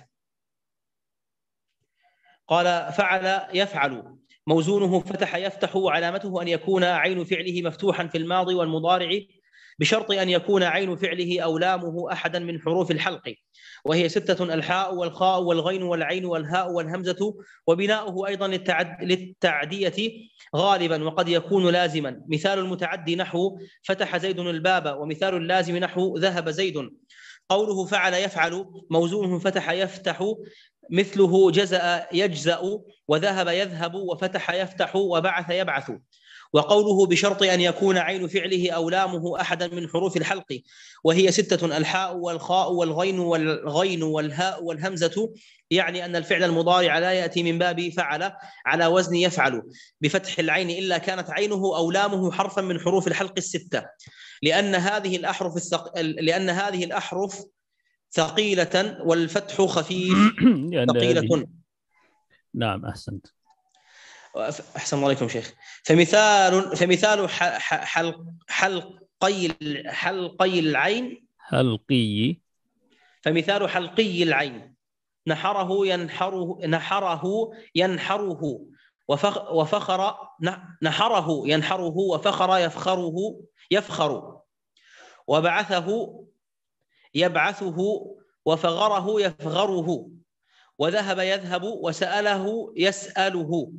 قال فعل يفعل، موزونه فتح يفتح، وعلامته أن يكون عين فعله مفتوحا في الماضي والمضارع بشرط أن يكون عين فعله أو لامه أحدا من حروف الحلق، وهي ستة: الحاء والخاء والغين والعين والهاء والهمزة. وبناؤه أيضا للتعد... للتعدية غالبا وقد يكون لازما. مثال المتعدي نحو فتح زيد الباب، ومثال اللازم نحو ذهب زيد. قوله فعل يفعل موزونه فتح يفتح، مثله جزأ يجزأ، وذهب يذهب، وفتح يفتح، وبعث يبعث. وقوله بشرط أن يكون عين فعله أو لامه أحدا من حروف الحلق، وهي ستة: الحاء والخاء والغين والغين والهاء والهمزة، يعني أن الفعل المضارع لا يأتي من باب فعل على وزن يفعل بفتح العين إلا كانت عينه أو لامه حرفا من حروف الحلق الستة، لأن هذه الأحرف الثق... لأن هذه الأحرف ثقيلة والفتح خفيف. ثقيلة.
نعم أحسنت.
أحسن الله عليكم شيخ. فمثال فمثال حلق حلقي حلقي العين
حلقي
فمثال حلقي العين نحره ينحره نحره ينحره وفخ وفخر نحره ينحره وفخر يفخره يفخر. وبعثه يبعثه، وفغره يفغره، وذهب يذهب، وسأله يسأله.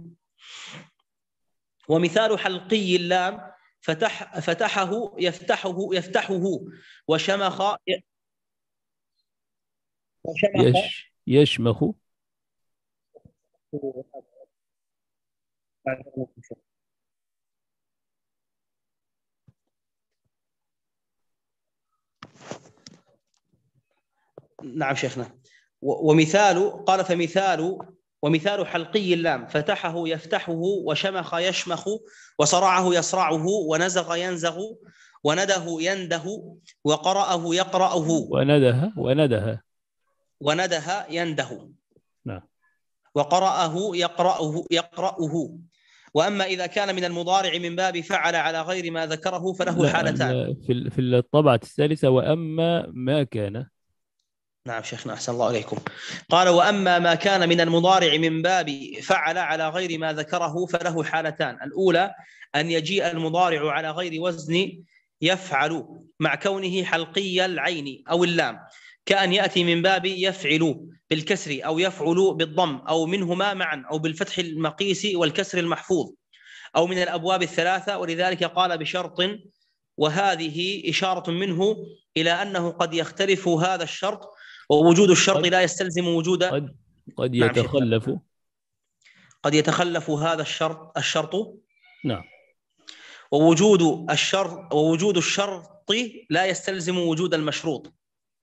ومثال حلقي اللام فتح فتحه يفتحه يفتحه، وشمخ وشمخ
يش يشمخ.
نعم شيخنا. ومثال قال فمثال ومثال حلقي اللام فتحه يفتحه، وشمخ يشمخ، وصرعه يصرعه، ونزغ ينزغ، ونده ينده، وقرأه يقرأه،
ونده ونده
ونده ينده،
نعم.
وقرأه يقرأه يقرأه. وأما إذا كان من المضارع من باب فعل على غير ما ذكره فله
لا،
حالتان.
في في الطبعة الثالثة وأما ما كان.
نعم شيخنا أحسن الله عليكم. قال وأما ما كان من المضارع من باب فعل على غير ما ذكره فله حالتان. الأولى أن يجيء المضارع على غير وزن يفعل مع كونه حلقي العين أو اللام، كأن يأتي من باب يفعل بالكسر أو يفعل بالضم، أو منهما معا، أو بالفتح المقيس والكسر المحفوظ، أو من الأبواب الثلاثة. ولذلك قال بشرط، وهذه إشارة منه إلى أنه قد يختلف هذا الشرط، ووجود الشرط لا يستلزم وجود
قد قد يتخلف
نعم قد يتخلف هذا الشرط الشرط
نعم.
ووجود الشرط ووجود الشرط لا يستلزم وجود المشروط.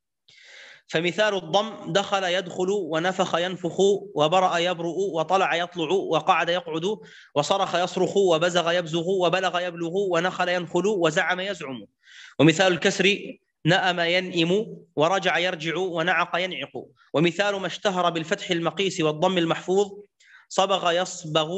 فمثال الضم دخل يدخل، ونفخ ينفخ، وبرأ يبرؤ، وطلع يطلع، وقعد يقعد، وصرخ يصرخ، وبزغ يبزغ، وبلغ يبلغ، ونخل ينخل، وزعم يزعم. ومثال الكسر نأم ينئم، ورجع يرجع، ونعق ينعق. ومثال ما اشتهر بالفتح المقيس والضم المحفوظ صبغ يصبغ،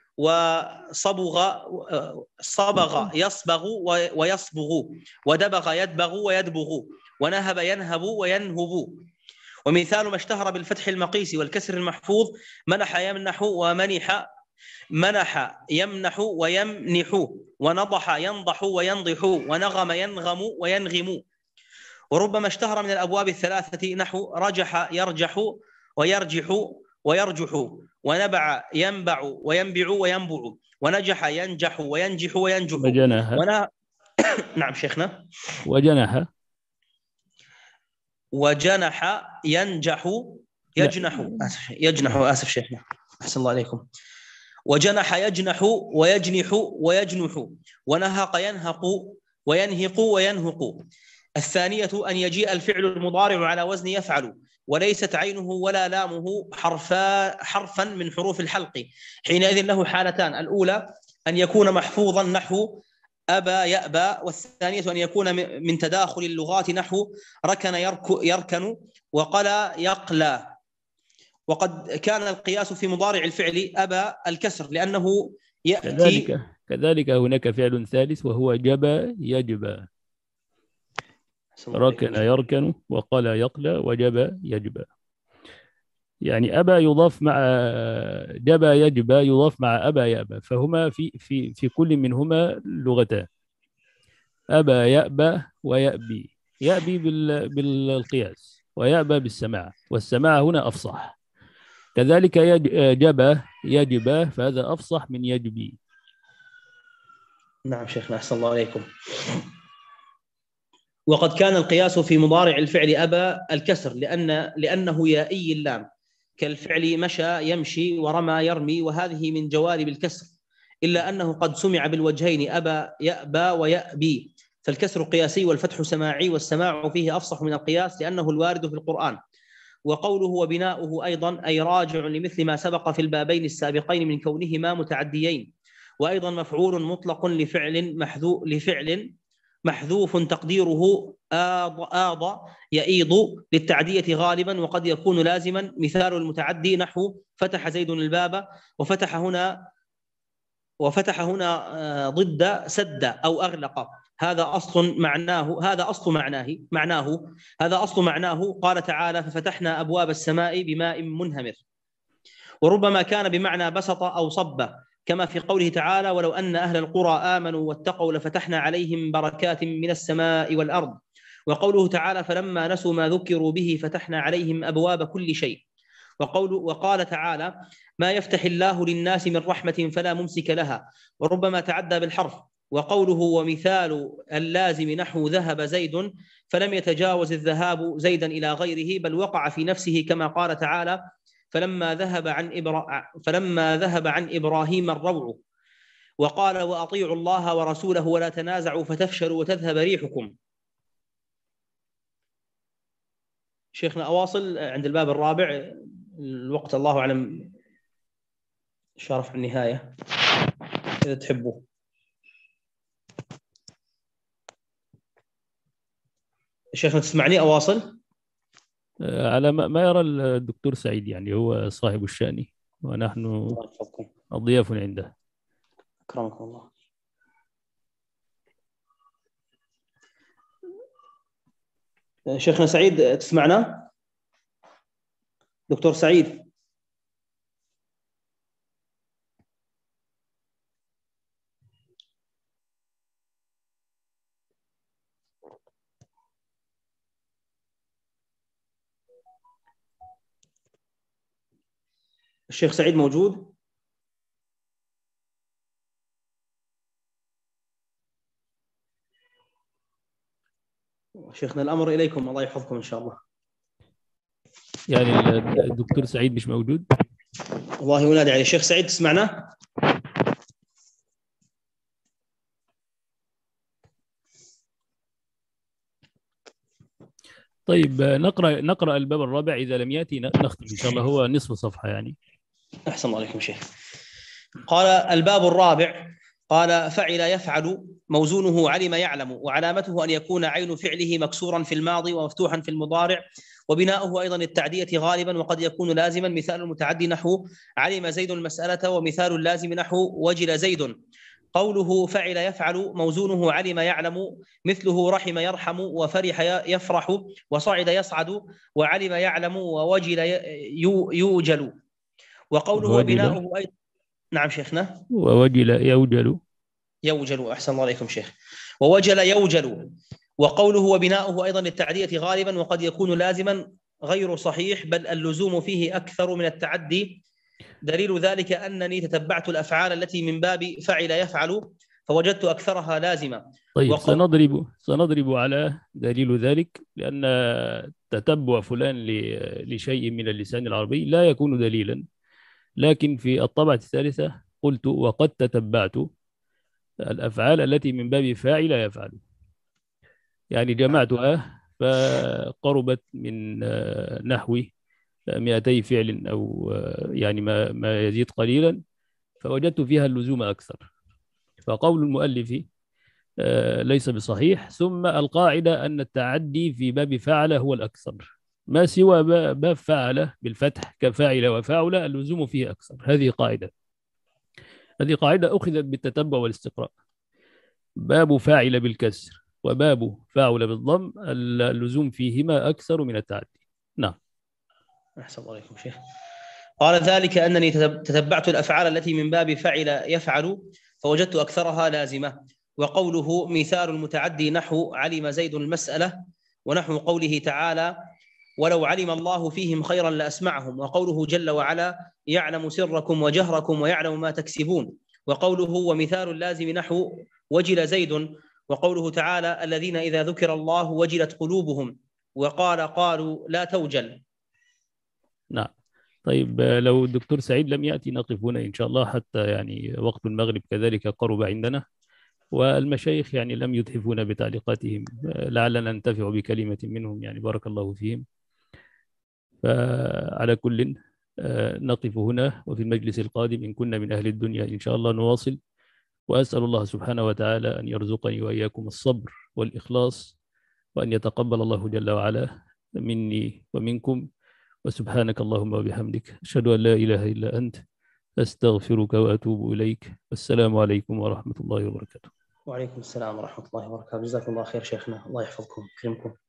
وصبغ صبغ يصبغ ويصبغ، ودبغ يدبغ ويدبغ، ونهب ينهب وينهب. ومثال ما اشتهر بالفتح المقيس والكسر المحفوظ منح يمنح، ومنح منح يمنح ويمنح، ونضح ينضح وينضح، ونغم ينغم وينغم. وربما اشتهر من الأبواب الثلاثة نحو رجح يرجح ويرجح ويرجح، ونبع ينبع وينبع وينبع، ونجح ينجح وينجح وينجح.
وجنح
ونا... نعم شيخنا.
وجنح
وجنح ينجح يجنح آسف يجنح آسف شيخنا أحسن الله عليكم. وجنح يجنح ويجنح ويجنح، ونهق ينهق وينهق وينهق. الثانية أن يجيء الفعل المضارع على وزن يفعل، وليست عينه ولا لامه حرفا حرفا من حروف الحلق، حينئذ له حالتان. الأولى أن يكون محفوظا نحو أبى يأبى، والثانية أن يكون من تداخل اللغات نحو ركن يركن وقلى يقلى. وقد كان القياس في مضارع الفعل أبى الكسر لأنه يأتي
كذلك كذلك هناك فعل ثالث وهو جبى يجبى. ركن يركن وقلى يقلى وجبى يجبى. يعني أبى يضاف مع جبى يجبى يضاف مع أبى يأبى، فهما في في في كل منهما لغتان، أبى يأبى ويأبي. يأبي بالقياس ويأبى بالسماع، والسماع هنا أفصح. كذلك جبى يجبى، فهذا أفصح من يجبي.
نعم شيخنا أحسن الله عليكم. وقد كان القياس في مضارع الفعل أبى الكسر لأن لأنه يائي اللام، كالفعل مشى يمشي ورمى يرمي، وهذه من جوانب الكسر، إلا أنه قد سمع بالوجهين أبى يأبى ويأبي، فالكسر قياسي والفتح سماعي، والسماع فيه أفصح من القياس لأنه الوارد في القرآن. وقوله وبناؤه أيضا أي راجع لمثل ما سبق في البابين السابقين من كونهما متعديين. وأيضا مفعول مطلق لفعل محذوف لفعل محذوف تقديره آض آض يئيض للتعدية غالبا، وقد يكون لازما. مثال المتعدي نحو فتح زيد الباب، وفتح هنا وفتح هنا ضد سد أو أغلق. هذا أصل معناه هذا أصل معناه معناه هذا أصل معناه قال تعالى ففتحنا أبواب السماء بماء منهمر. وربما كان بمعنى بسط أو صب، كما في قوله تعالى ولو أن أهل القرى آمنوا واتقوا لفتحنا عليهم بركات من السماء والأرض. وقوله تعالى فلما نسوا ما ذكروا به فتحنا عليهم أبواب كل شيء. وقول وقال تعالى ما يفتح الله للناس من رحمة فلا ممسك لها، وربما تعدى بالحرف. وقوله ومثال اللازم نحو ذهب زيد فلم يتجاوز الذهاب زيدا إلى غيره، بل وقع في نفسه كما قال تعالى فلما ذهب عن إبرا... فلما ذهب عن إبراهيم الروع. وقال وأطيعوا الله ورسوله ولا تنازعوا فتفشلوا وتذهب ريحكم. شيخنا أواصل عند الباب الرابع. الوقت الله أعلم شارف في النهاية إذا تحبوا. شيخنا تسمعني أواصل؟
على ما يرى الدكتور سعيد، يعني هو صاحب الشأن ونحن أضياف عنده.
أكرمكم الله. شيخنا سعيد تسمعنا؟ دكتور سعيد. الشيخ سعيد موجود؟ شيخنا الأمر إليكم، الله يحفظكم إن شاء الله.
يعني الدكتور سعيد مش موجود؟
والله ينادي عليه. الشيخ سعيد تسمعنا؟
طيب نقرأ نقرأ الباب الرابع، إذا لم يأتي نختم إن شاء الله، هو نصف صفحة يعني.
أحسن الله عليكم شيخ. قال الباب الرابع قال فعل يفعل موزونه علم يعلم، وعلامته أن يكون عين فعله مكسورا في الماضي ومفتوحا في المضارع، وبناؤه أيضا التعدية غالبا، وقد يكون لازما. مثال المتعدي نحو علم زيد المسألة، ومثال اللازم نحو وجل زيد. قوله فعل يفعل موزونه علم يعلم، مثله رحم يرحم، وفرح يفرح، وصعد يصعد، وعلم يعلم، ووجل يوجل. وقوله وبناؤه أيضا. نعم شيخنا.
ووجل يوجل.
يوجل. أحسن الله عليكم شيخ. ووجل يوجل. وقوله وبناؤه أيضا للتعدية غالبا، وقد يكون لازما غير صحيح، بل اللزوم فيه أكثر من التعدي. دليل ذلك أنني تتبعت الأفعال التي من باب فعل يفعل فوجدت أكثرها لازمة.
طيب
وقل...
سنضرب سنضرب على دليل ذلك، لأن تتبع فلان لشيء من اللسان العربي لا يكون دليلا، لكن في الطبعة الثالثة قلت وقد تتبعت الأفعال التي من باب فاعل يفعل، يعني جمعتها فقربت من نحو مئتي فعل أو يعني ما ما يزيد قليلا، فوجدت فيها اللزوم أكثر. فقول المؤلف ليس بصحيح. ثم القاعدة أن التعدي في باب فعل هو الأكثر، ما سوى باب فعل بالفتح كفاعل وفاعل اللزوم فيه أكثر. هذه قاعدة هذه قاعدة أخذت بالتتبع والاستقراء. باب فاعل بالكسر وباب فاعل بالضم اللزوم فيهما أكثر من التعدي. نعم.
أحسن الله عليكم شيخ. قال ذلك أنني تتبعت الأفعال التي من باب فعل يفعل فوجدت أكثرها لازمة. وقوله مثال المتعدي نحو علم زيد المسألة، ونحو قوله تعالى ولو علم الله فيهم خيرا لأسمعهم. وقوله جل وعلا يعلم سركم وجهركم ويعلم ما تكسبون. وقوله ومثال اللازم نحو وجل زيد. وقوله تعالى الذين إذا ذكر الله وجلت قلوبهم، وقال قالوا لا توجل.
نعم. طيب لو الدكتور سعيد لم يأتي نقف هنا إن شاء الله، حتى يعني وقت المغرب كذلك قرب عندنا، والمشايخ يعني لم يتحفونا بتعليقاتهم، لعلنا ننتفع بكلمة منهم، يعني بارك الله فيهم. فعلى كل نقف هنا، وفي المجلس القادم إن كنا من أهل الدنيا إن شاء الله نواصل. وأسأل الله سبحانه وتعالى أن يرزقني وإياكم الصبر والإخلاص، وأن يتقبل الله جل وعلا مني ومنكم. وسبحانك اللهم وبحمدك أشهد أن لا إله إلا أنت أستغفرك وأتوب إليك. والسلام عليكم ورحمة الله وبركاته.
وعليكم السلام ورحمة الله وبركاته. جزاكم الله خير شيخنا، الله يحفظكم ويكرمكم.